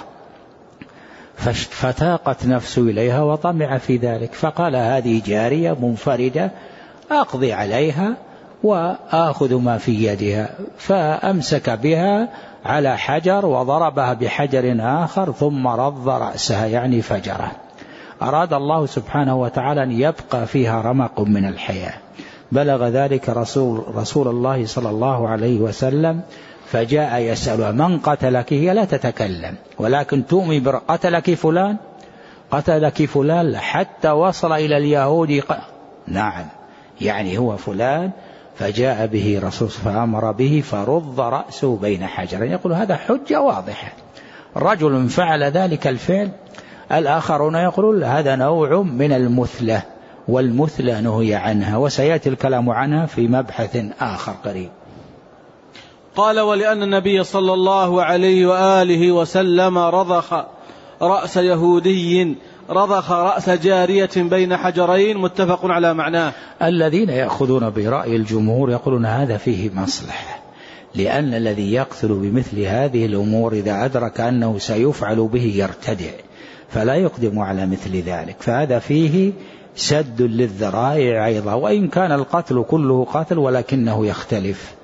فتاقت نفسه إليها وطمع في ذلك، فقال هذه جارية منفردة أقضي عليها وآخذ ما في يدها، فأمسك بها على حجر وضربها بحجر آخر ثم رض رأسها يعني فجره. أراد الله سبحانه وتعالى أن يبقى فيها رمق من الحياة. بلغ ذلك رسول, رسول الله صلى الله عليه وسلم فجاء يسألها من قتلك؟ هي لا تتكلم ولكن تؤمن بقتلك فلان قتلك فلان حتى وصل إلى اليهود نعم يعني هو فلان. فجاء به رسول فأمر به فرض رأسه بين حجرين. يقول هذا حجة واضحة، رجل فعل ذلك الفعل. الآخرون يقولون هذا نوع من المثلة، والمثلة نهي عنها، وسيأتي الكلام عنها في مبحث آخر قريب. قال ولأن النبي صلى الله عليه وآله وسلم رضخ رأس يهودي رضخ رأس جارية بين حجرين، متفق على معناه. الذين يأخذون برأي الجمهور يقولون هذا فيه مصلحة، لأن الذي يقتل بمثل هذه الأمور إذا أدرك أنه سيفعل به يرتدع، فلا يقدم على مثل ذلك، فهذا فيه سد للذرائع أيضا، وإن كان القتل كله قتل ولكنه يختلف.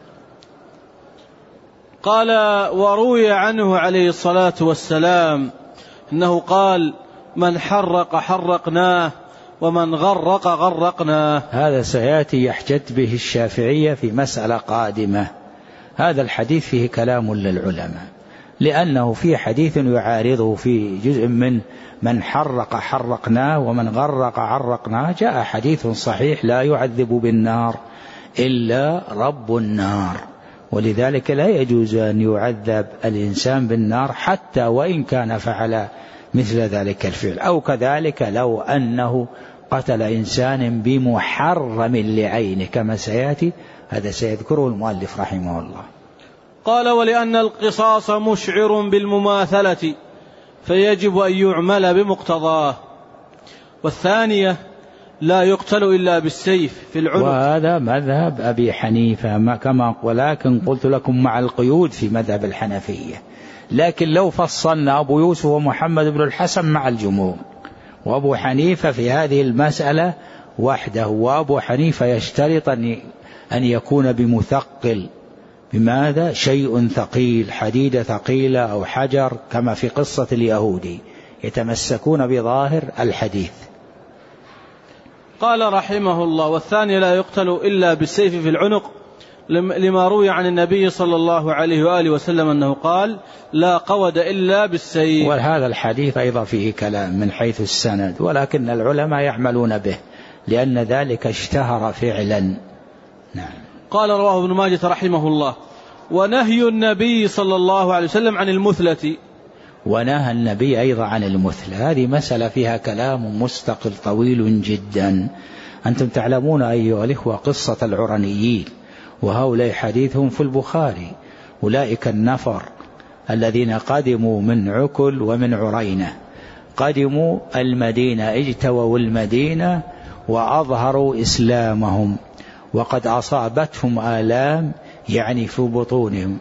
قال وروي عنه عليه الصلاة والسلام أنه قال من حرق حرقناه ومن غرق غرقناه. هذا سيأتي يحتج به الشافعية في مسألة قادمة. هذا الحديث فيه كلام للعلماء، لأنه في حديث يعارضه في جزء من من حرق حرقناه ومن غرق عرقناه. جاء حديث صحيح لا يعذب بالنار إلا رب النار، ولذلك لا يجوز أن يعذب الإنسان بالنار حتى وإن كان فعل مثل ذلك الفعل، أو كذلك لو أنه قتل إنسان بمحرم لعينه كما سيأتي، هذا سيذكره المؤلف رحمه الله. قال ولأن القصاص مشعر بالمماثلة فيجب أن يعمل بمقتضاه. والثانية لا يقتل إلا بالسيف في العنق. وهذا مذهب أبي حنيفة كما، ولكن قلت لكم مع القيود في مذهب الحنفية. لكن لو فصلنا أبو يوسف ومحمد بن الحسن مع الجمهور، وأبو حنيفة في هذه المسألة وحده، وأبو حنيفة يشترط أن يكون بمثقل. بماذا؟ شيء ثقيل، حديدة ثقيلة أو حجر، كما في قصة اليهودي يتمسكون بظاهر الحديث. قال رحمه الله والثاني لا يقتل إلا بالسيف في العنق، لما روي عن النبي صلى الله عليه وآله وسلم أنه قال لا قود إلا بالسيف. وهذا الحديث أيضا فيه كلام من حيث السند، ولكن العلماء يعملون به لأن ذلك اشتهر فعلا. نعم. قال رواه ابن ماجه رحمه الله ونهي النبي صلى الله عليه وسلم عن المثلة. ونهى النبي أيضا عن المثلة. هذه مسألة فيها كلام مستقل طويل جدا. أنتم تعلمون أيها الإخوة قصة العرنيين، وهؤلاء حديثهم في البخاري. أولئك النفر الذين قدموا من عكل ومن عرينة، قدموا المدينة، اجتووا المدينة وأظهروا إسلامهم، وقد أصابتهم آلام يعني في بطونهم،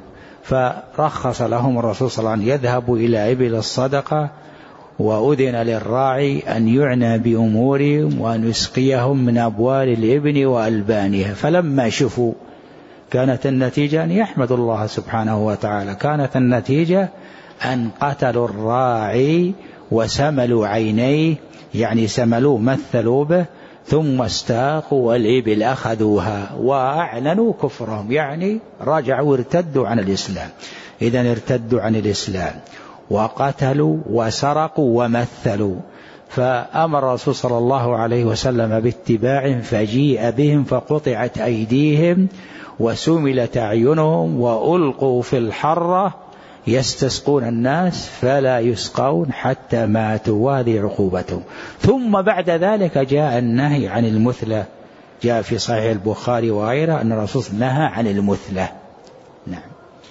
فرخص لهم الرسول صلى الله عليه وسلم يذهبوا إلى إبل الصدقة، وأذن للراعي أن يعنى بأمورهم وأن يسقيهم من أبوال الإبل وألبانها. فلما شفوا كانت النتيجة أن يحمد الله سبحانه وتعالى، كانت النتيجة أن قتلوا الراعي وسملوا عينيه، يعني سملوه مثلوا به، ثم استاقوا والإبل أخذوها وأعلنوا كفرهم، يعني رجعوا ارتدوا عن الإسلام. إذن ارتدوا عن الإسلام وقتلوا وسرقوا ومثلوا، فأمر الرسول صلى الله عليه وسلم باتباعهم، فجيء بهم فقطعت أيديهم وسملت أعينهم وألقوا في الحرة يستسقون الناس فلا يسقون حتى ماتوا، وهذه عقوبتهم. ثم بعد ذلك جاء النهي عن المثلة، جاء في صحيح البخاري وغيره أن الرسول نهى عن المثلة. نعم.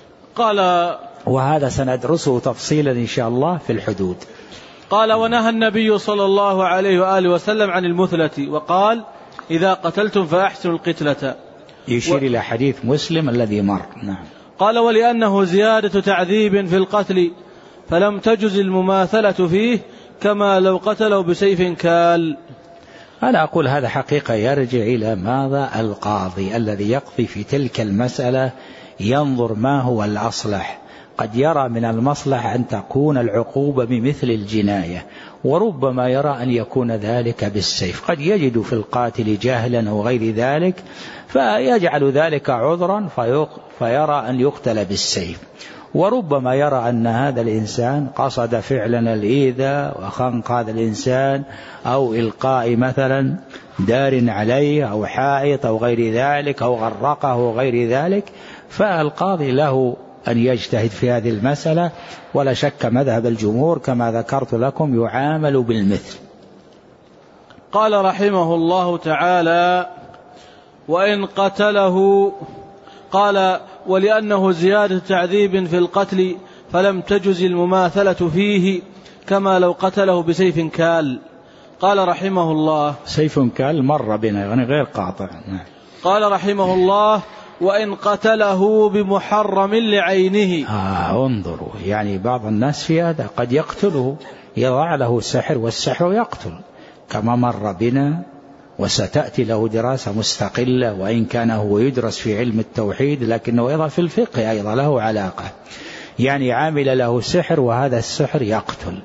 قال، وهذا سندرسه تفصيلا إن شاء الله في الحدود. قال: ونهى النبي صلى الله عليه وآله وسلم عن المثلة، وقال: إذا قتلتم فأحسنوا القتلة. يشير و... إلى حديث مسلم الذي مر. نعم. قال: ولأنه زيادة تعذيب في القتل فلم تجز المماثلة فيه كما لو قتله بسيف كال. أنا أقول هذا حقيقة يرجع إلى ماذا؟ القاضي الذي يقضي في تلك المسألة ينظر ما هو الأصلح. قد يرى من المصلح أن تكون العقوبة بمثل الجناية، وربما يرى أن يكون ذلك بالسيف. قد يجد في القاتل جهلا أو غير ذلك فيجعل ذلك عذرا فيرى أن يقتل بالسيف، وربما يرى أن هذا الإنسان قصد فعلا الإيذاء وخنق هذا الإنسان أو إلقاء مثلا دار عليه أو حائط أو غير ذلك أو غرقه أو غير ذلك، فالقاضي له أن يجتهد في هذه المسألة. ولا شك مذهب الجمهور كما ذكرت لكم يعامل بالمثل. قال رحمه الله تعالى: وإن قتله، قال: ولأنه زيادة تعذيب في القتل فلم تجز المماثلة فيه كما لو قتله بسيف كال. قال رحمه الله: سيف كال مر بنا يعني غير قاطع. قال رحمه الله: وإن قتله بمحرم لعينه. آه انظروا، يعني بعض الناس في هذا قد يقتله، يضع له سحر والسحر يقتل كما مر بنا، وستأتي له دراسة مستقلة، وإن كان هو يدرس في علم التوحيد لكنه أيضا في الفقه أيضا له علاقة، يعني عامل له سحر وهذا السحر يقتل،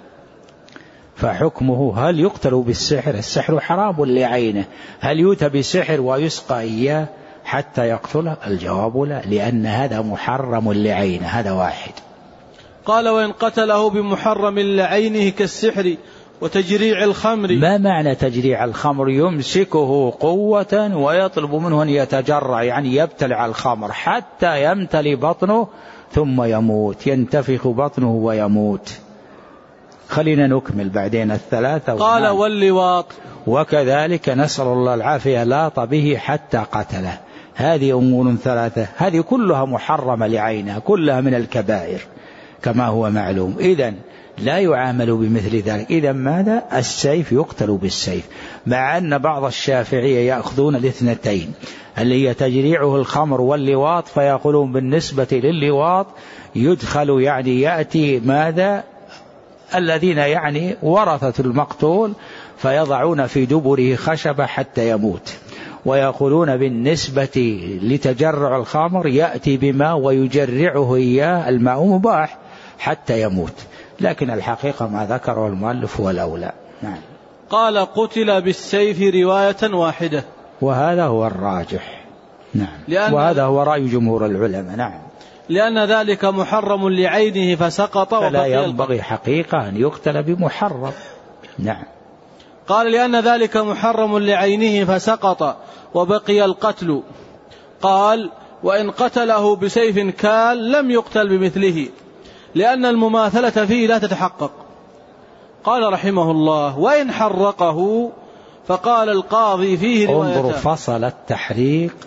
فحكمه هل يقتل بالسحر؟ السحر حرام لعينه، هل يؤتى بسحر ويسقى إياه حتى يقتله؟ الجواب لا، لأن هذا محرم لعينه. هذا واحد. قال: وإن قتله بمحرم لعينه كالسحر وتجريع الخمر. ما معنى تجريع الخمر؟ يمسكه قوة ويطلب منه أن يتجرع، يعني يبتلع الخمر حتى يمتلي بطنه ثم يموت، ينتفخ بطنه ويموت. خلينا نكمل بعدين الثلاثة. قال: واللواط. وكذلك نسأل الله العافية لاط به حتى قتله. هذه أمور ثلاثة، هذه كلها محرمة لعينها، كلها من الكبائر كما هو معلوم. إذن لا يعامل بمثل ذلك. إذا ماذا؟ السيف يقتل بالسيف، مع أن بعض الشافعية يأخذون الاثنتين اللي هي تجريعه الخمر واللواط، فيقولون بالنسبة لللواط يدخل يعني يأتي ماذا؟ الذين يعني ورثة المقتول فيضعون في دبره خشبة حتى يموت، ويقولون بالنسبة لتجرع الخمر يأتي بماء ويجرعه إياه، الماء مباح حتى يموت، لكن الحقيقة ما ذكره المؤلف هو الأولى. نعم. قال: قتل بالسيف رواية واحدة، وهذا هو الراجح. نعم. وهذا هو رأي جمهور العلماء. نعم. لأن ذلك محرم لعينه فسقط، فلا ينبغي حقيقة أن يقتل بمحرم. نعم. قال: لأن ذلك محرم لعينه فسقط وبقي القتل. قال: وإن قتله بسيف كال لم يقتل بمثله لأن المماثلة فيه لا تتحقق. قال رحمه الله: وإن حرقه، فقال القاضي فيه روايتان. انظروا، فصل التحريق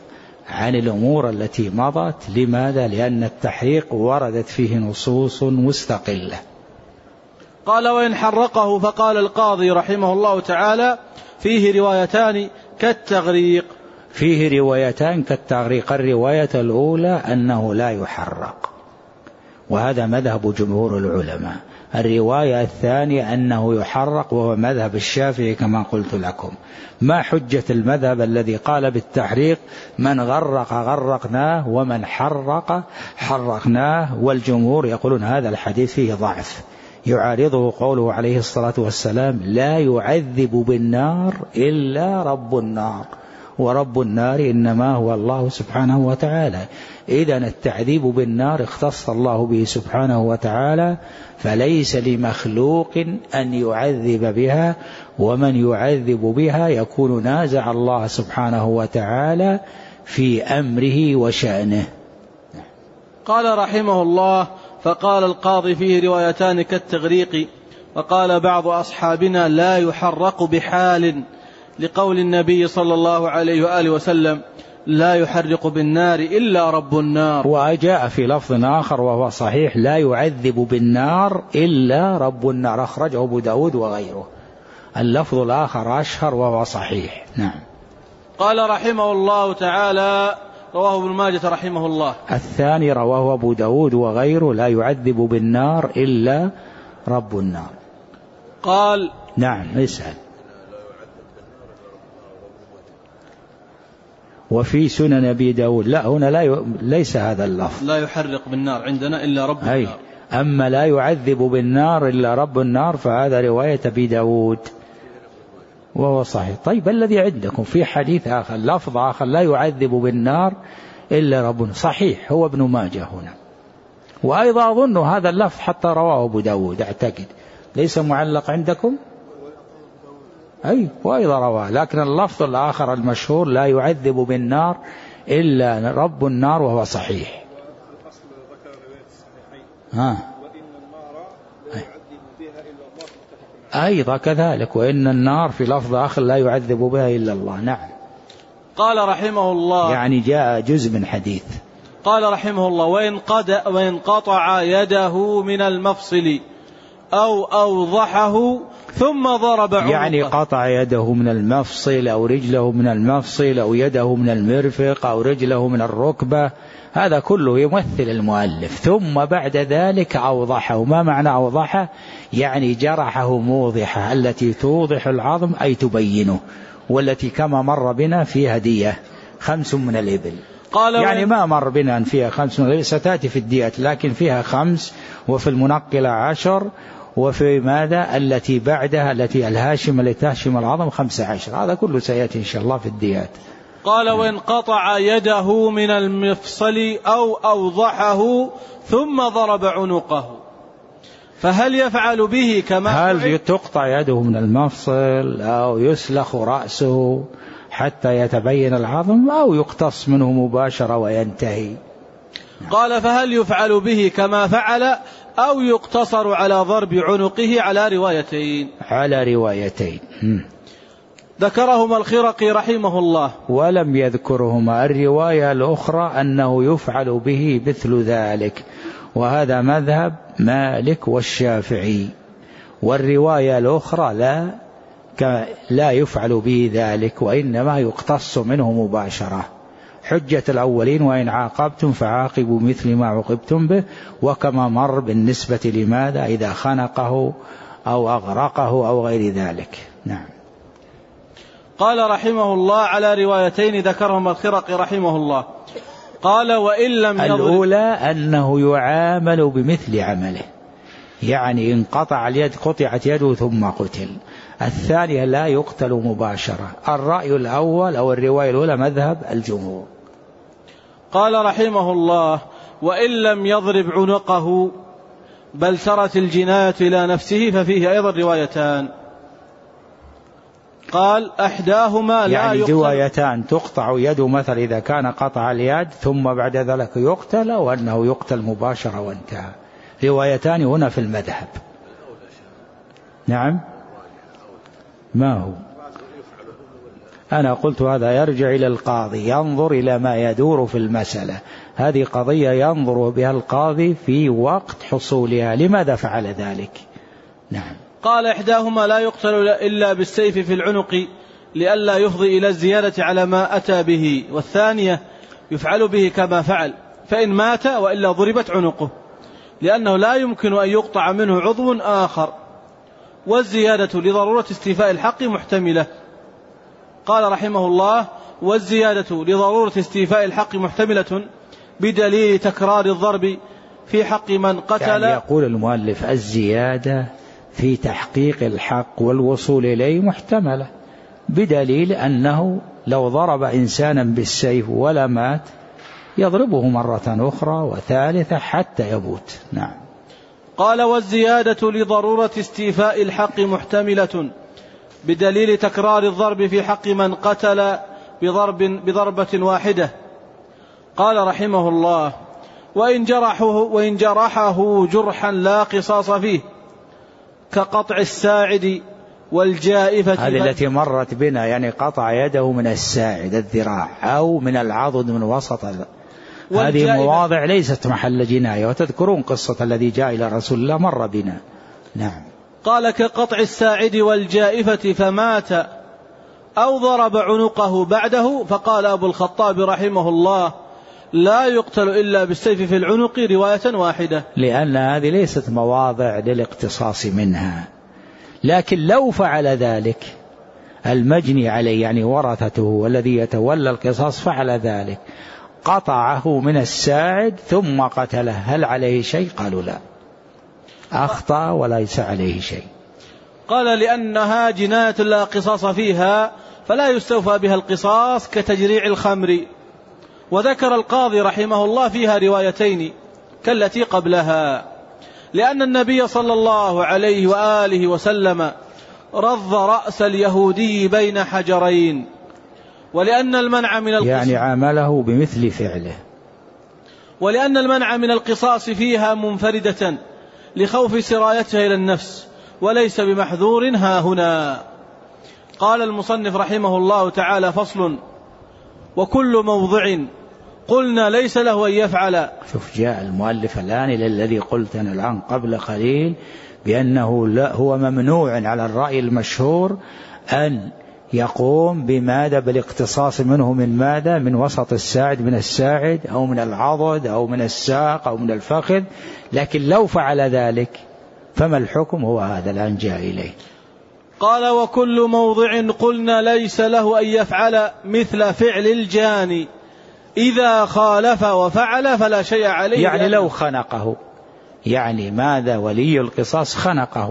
عن الأمور التي مضت. لماذا؟ لأن التحريق وردت فيه نصوص مستقلة. قال وإن حرقه، فقال القاضي رحمه الله تعالى فيه روايتان كالتغريق. فيه روايتان كالتغريق. الرواية الأولى أنه لا يحرق، وهذا مذهب جمهور العلماء. الرواية الثانية أنه يحرق، وهو مذهب الشافعي كما قلت لكم. ما حجة المذهب الذي قال بالتحريق؟ من غرق غرقناه ومن حرق حرقناه. والجمهور يقولون هذا الحديث فيه ضعف، يعارضه قوله عليه الصلاة والسلام لا يعذب بالنار إلا رب النار، ورب النار إنما هو الله سبحانه وتعالى. إذن التعذيب بالنار اختص الله به سبحانه وتعالى، فليس لمخلوق أن يعذب بها، ومن يعذب بها يكون نازع الله سبحانه وتعالى في أمره وشأنه. قال رحمه الله فقال القاضي فيه روايتان كالتغريق. وقال بعض أصحابنا لا يحرق بحال، لقول النبي صلى الله عليه وآله وسلم لا يحرق بالنار إلا رب النار. وجاء في لفظ آخر وهو صحيح لا يعذب بالنار إلا رب النار، أخرجه أبو داود وغيره. اللفظ الآخر أشهر وهو صحيح. نعم. قال رحمه الله تعالى رواه ابن ماجه رحمه الله. الثاني رواه أبو داود وغيره لا يعذب بالنار إلا رب النار. قال نعم. اسأل. وفي سنن أبي داود لا، هنا لا ي... ليس هذا اللفظ لا يحرق بالنار عندنا إلا رب النار. أي. أما لا يعذب بالنار إلا رب النار فهذا رواية أبي داود وهو صحيح. طيب الذي عندكم في حديث آخر لفظ آخر لا يعذب بالنار إلا رب، صحيح هو ابن ماجه هنا. وأيضا أظن هذا اللفظ حتى رواه أبو داود أعتقد، ليس معلق عندكم؟ أي وأيضا رواه، لكن اللفظ الآخر المشهور لا يعذب بالنار إلا رب النار وهو صحيح. ها. أيضا كذلك وإن النار في لفظ آخر لا يعذب بها إلا الله. نعم. قال رحمه الله يعني جاء جزء من حديث. قال رحمه الله وإن, قد وإن قطع يده من المفصل أو أوضحه ثم ضرب عنقه، يعني قطع يده من المفصل أو رجله من المفصل أو يده من المرفق أو رجله من الركبة، هذا كله يمثل المؤلف. ثم بعد ذلك أوضحه. ما معنى أوضحه؟ يعني جرحه موضحة التي توضح العظم أي تبينه، والتي كما مر بنا فيها دية خمس من الإبل. يعني ما مر بنا أن فيها خمس من الإبل، ستأتي في الدية لكن فيها خمس، وفي المنقلة عشر، وفي ماذا التي بعدها التي الهاشمة التي تهشم العظم خمسة عشر. هذا كله سيأتي إن شاء الله في الديات. قال وإن قطع يده من المفصل أو أوضحه ثم ضرب عنقه فهل يفعل به كما هل تقطع يده من المفصل أو يسلخ رأسه حتى يتبين العظم أو يقتص منه مباشرة وينتهي؟ قال فهل يفعل به كما فعل أو يقتصر على ضرب عنقه؟ على روايتين. على روايتين ذكرهما الخرقي رحمه الله ولم يذكرهما. الرواية الأخرى أنه يفعل به مثل ذلك، وهذا مذهب مالك والشافعي. والرواية الأخرى لا لا يفعل به ذلك، وإنما يقتص منه مباشرة. حجة الأولين وإن عاقبتم فعاقبوا مثل ما عوقبتم به، وكما مر بالنسبة لماذا إذا خنقه أو أغرقه أو غير ذلك. نعم. قال رحمه الله على روايتين ذكرهما الخرقي رحمه الله. قال وإن لم يضرب. الأولى أنه يعامل بمثل عمله، يعني إن قطع اليد قطعت يده ثم قتل. الثانية لا يقتل مباشرة. الرأي الأول أو الرواية الأولى مذهب الجمهور. قال رحمه الله وإن لم يضرب عنقه بل سرت الجناية إلى نفسه ففيه أيضا روايتان. قال أحداهما لا يعني يقتل، روايتان تقطع يده مثل إذا كان قطع اليد ثم بعد ذلك يقتل، وأنه يقتل مباشرة وانتهى. روايتان هنا في المذهب. نعم. ما هو أنا قلت هذا يرجع إلى القاضي ينظر إلى ما يدور في المسألة، هذه قضية ينظر بها القاضي في وقت حصولها، لماذا فعل ذلك؟ نعم. قال إحداهما لا يقتل إلا بالسيف في العنق لئلا يفضي إلى الزيادة على ما أتى به، والثانية يفعل به كما فعل، فإن مات وإلا ضربت عنقه، لأنه لا يمكن أن يقطع منه عضو آخر، والزيادة لضرورة استيفاء الحق محتملة. قال رحمه الله: والزيادة لضرورة استيفاء الحق محتملة بدليل تكرار الضرب في حق من قتل. يعني يقول المؤلف الزيادة في تحقيق الحق والوصول إليه محتملة، بدليل أنه لو ضرب إنسانا بالسيف ولا مات يضربه مرة أخرى وثالثة حتى يموت. نعم. قال: والزيادة لضرورة استيفاء الحق محتملة بدليل تكرار الضرب في حق من قتل بضرب بضربة واحدة. قال رحمه الله: وإن جرحه, وإن جرحه جرحا لا قصاص فيه كقطع الساعد والجائفة. هذه التي مرت بنا، يعني قطع يده من الساعد الذراع أو من العضد من وسط، هذه مواضع ليست محل جناية، وتذكرون قصة الذي جاء إلى رسول الله مر بنا. نعم. قال: كقطع الساعد والجائفة فمات أو ضرب عنقه بعده. فقال أبو الخطاب رحمه الله: لا يقتل إلا بالسيف في العنق رواية واحدة، لأن هذه ليست مواضع للاقتصاص منها. لكن لو فعل ذلك المجني عليه، يعني ورثته والذي يتولى القصاص، فعل ذلك قطعه من الساعد ثم قتله، هل عليه شيء؟ قالوا لا، أخطأ وليس عليه شيء. قال: لأنها جناية لا قصاص فيها فلا يستوفى بها القصاص كتجريع الخمر. وذكر القاضي رحمه الله فيها روايتين كالتي قبلها، لأن النبي صلى الله عليه وآله وسلم رض رأس اليهودي بين حجرين، ولأن المنع من القصاص يعني عامله بمثل فعله، ولأن المنع من القصاص فيها منفردة لخوف سرايتها إلى النفس وليس بمحذور ها هنا. قال المصنف رحمه الله تعالى: فصل: وكل موضع قلنا ليس له أن يفعل. شوف، جاء المؤلف الآن إلى الذي قلت أنا الآن قبل قليل بأنه لا، هو ممنوع على الرأي المشهور أن يقوم بماذا؟ بالاقتصاص منه من ماذا؟ من وسط الساعد، من الساعد أو من العضد أو من الساق أو من الفخذ. لكن لو فعل ذلك فما الحكم؟ هو هذا الآن جاء إليه. قال: وكل موضع قلنا ليس له أن يفعل مثل فعل الجاني إذا خالف وفعل فلا شيء عليه. يعني لو خنقه، يعني ماذا؟ ولي القصاص خنقه،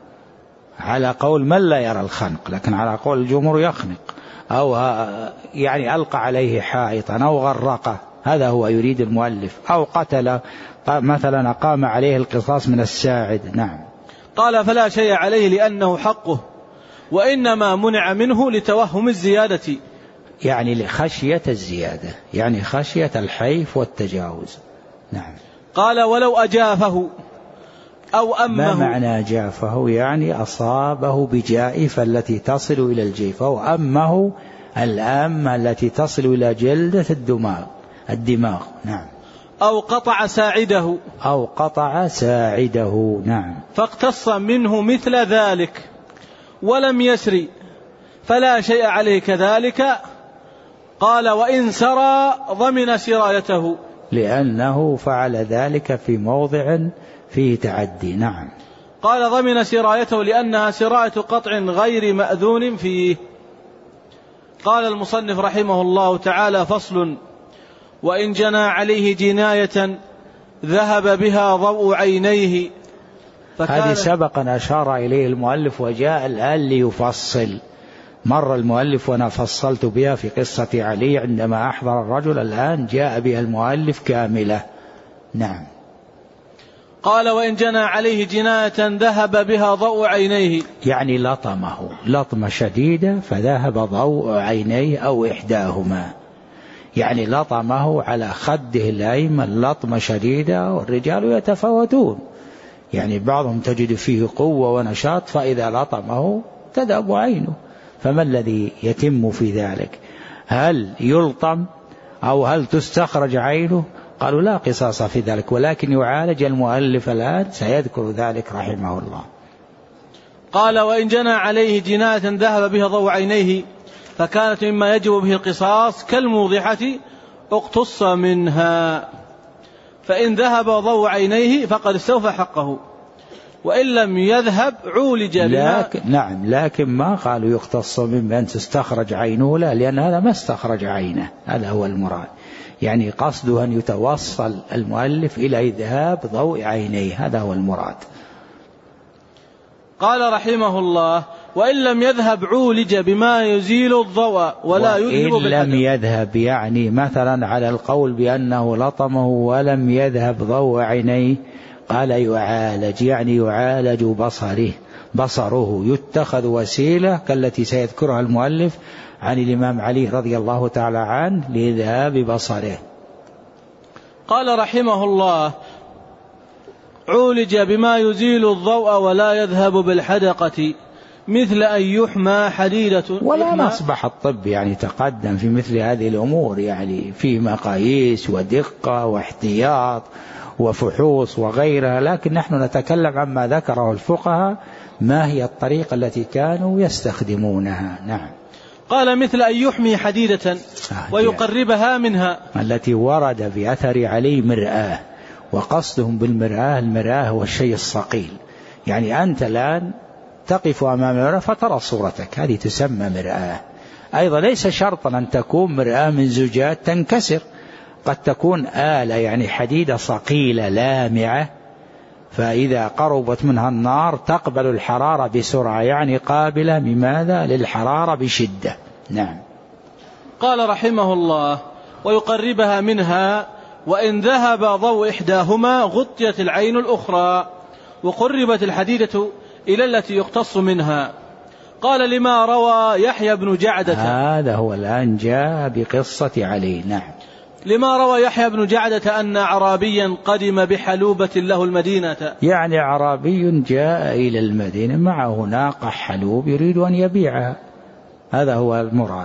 على قول من لا يرى الخنق، لكن على قول الجمهور يخنق، أو يعني ألقى عليه حائطا أو غرقه، هذا هو يريد المؤلف، أو قتل مثلا قام عليه القصاص من الساعد. نعم. قال: فلا شيء عليه لأنه حقه، وإنما منع منه لتوهم الزيادة، يعني لخشية الزيادة، يعني خشية الحيف والتجاوز. نعم. قال: ولو أجافه أو أمه. ما معنى جافه؟ يعني أصابه بجائفة التي تصل إلى الجيف، أو أمه الآمة التي تصل إلى جلدة الدماغ الدماغ. نعم. أو قطع ساعده، أو قطع ساعده. نعم. فاقتص منه مثل ذلك ولم يسري فلا شيء عليه كذلك. قال: وإن سرى ضمن سرايته، لأنه فعل ذلك في موضع فيه تعدي. نعم. قال: ضمن سرايته لأنها سراية قطع غير مأذون فيه. قال المصنف رحمه الله تعالى: فصل: وإن جنى عليه جناية ذهب بها ضوء عينيه. هذه سبقا أشار إليه المؤلف وجاء الآن ليفصل. مر المؤلف وأنا فصلت بها في قصة علي عندما أحضر الرجل، الآن جاء بها المؤلف كاملة. نعم. قال: وإن جنى عليه جناية ذهب بها ضوء عينيه، يعني لطمه لطمة شديدة فذهب ضوء عينيه أو إحداهما، يعني لطمه على خده الأيمن لطمة شديدة، والرجال يتفاوتون، يعني بعضهم تجد فيه قوة ونشاط، فإذا لطمه تذهب عينه، فما الذي يتم في ذلك؟ هل يلطم أو هل تستخرج عينه؟ قالوا لا قصاص في ذلك، ولكن يعالج. المؤلف الآن سيذكر ذلك رحمه الله. قال: وإن جنى عليه جناية ذهب بها ضوء عينيه فكانت مما يجب به القصاص كالموضحة اقتص منها، فإن ذهب ضوء عينيه فقد استوفى حقه، وإن لم يذهب عولج بما. لكن نعم، لكن ما قالوا يقتص من بأن تستخرج عينه، لا، لأن هذا ما استخرج عينه، هذا هو المراد. يعني قصده أن يتوصل المؤلف إلى إذهاب ضوء عينيه، هذا هو المراد. قال رحمه الله: وإن لم يذهب عولج بما يزيل الضوء ولا يذهب بالحدث. وإن لم يذهب يعني مثلا على القول بأنه لطمه ولم يذهب ضوء عينيه، قال يعالج، يعني يعالج بصره بصره يتخذ وسيلة كالتي سيذكرها المؤلف عن الإمام علي رضي الله تعالى عنه لإذهاب بصره. قال رحمه الله: عولج بما يزيل الضوء ولا يذهب بالحدقة مثل أن يحمى حديدة. ولا أصبح الطب يعني تقدم في مثل هذه الأمور، يعني في مقاييس ودقة واحتياط وفحوص وغيرها، لكن نحن نتكلم عما ذكره الفقهاء، ما هي الطريقة التي كانوا يستخدمونها. نعم. قال: مثل أن يحمي حديدة ويقربها منها، التي ورد في أثر علي مرآة، وقصدهم بالمرآة المرآة هو الشيء الصقيل، يعني أنت الآن تقف أمام المرآة فترى صورتك، هذه تسمى مرآة. أيضا ليس شرطا أن تكون مرآة من زجاج تنكسر، قد تكون آلة يعني حديدة صقيلة لامعة، فإذا قربت منها النار تقبل الحرارة بسرعة، يعني قابلة لماذا؟ للحرارة بشدة. نعم. قال رحمه الله: ويقربها منها، وإن ذهب ضوء إحداهما غطيت العين الأخرى وقربت الحديدة إلى التي يقتص منها. قال: لما روى يحيى بن جعدة. هذا هو الآن جاء بقصة علي. نعم. لما روى يحيى بن جعدة أن أعرابيا قدم بحلوبة له المدينة، يعني أعرابي جاء إلى المدينة معه ناقة حلوب يريد أن يبيعها، هذا هو المراد.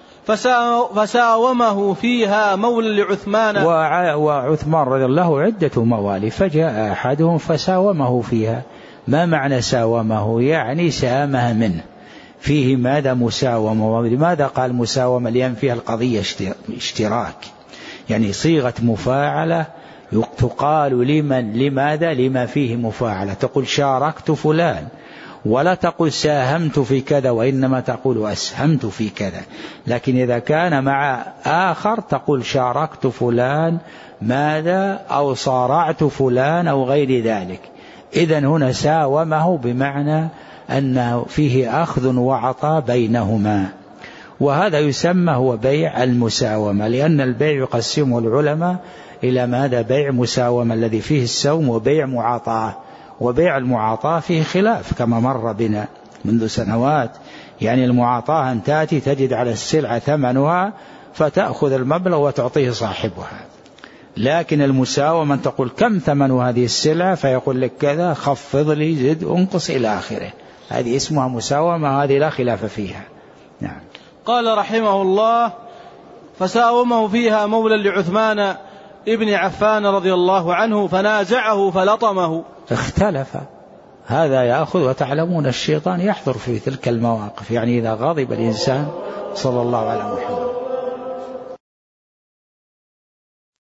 فساومه فيها مولى لعثمان، وعثمان رضي الله عدة موالي، فجاء أحدهم فساومه فيها. ما معنى ساومه؟ يعني سامه منه، فيه ماذا؟ مساومة. لماذا قال مساومة؟ لأن فيها القضية اشتراك، يعني صيغة مفاعلة تقال لمن لماذا؟ لما فيه مفاعلة. تقول شاركت فلان، ولا تقول ساهمت في كذا، وإنما تقول أسهمت في كذا. لكن إذا كان مع آخر تقول شاركت فلان ماذا، أو صارعت فلان أو غير ذلك. إذن هنا ساومه بمعنى أنه فيه أخذ وعطاء بينهما، وهذا يسمى هو بيع المساومة، لأن البيع يقسمه العلماء إلى ماذا؟ بيع مساومة الذي فيه السوم، وبيع معاطاة. وبيع المعاطاة فيه خلاف كما مر بنا منذ سنوات، يعني المعاطاة أن تأتي تجد على السلعة ثمنها فتأخذ المبلغ وتعطيه صاحبها، لكن المساومة أن تقول كم ثمن هذه السلعة فيقول لك كذا، خفض لي زد انقص إلى آخره، هذه اسمها مساومة، هذه لا خلاف فيها. نعم. قال رحمه الله: فساومه فيها مولى لعثمان ابن عفان رضي الله عنه فنازعه فلطمه. اختلف، هذا يأخذ، وتعلمون الشيطان يحضر في تلك المواقف، يعني إذا غضب الإنسان. صلى الله على محمد.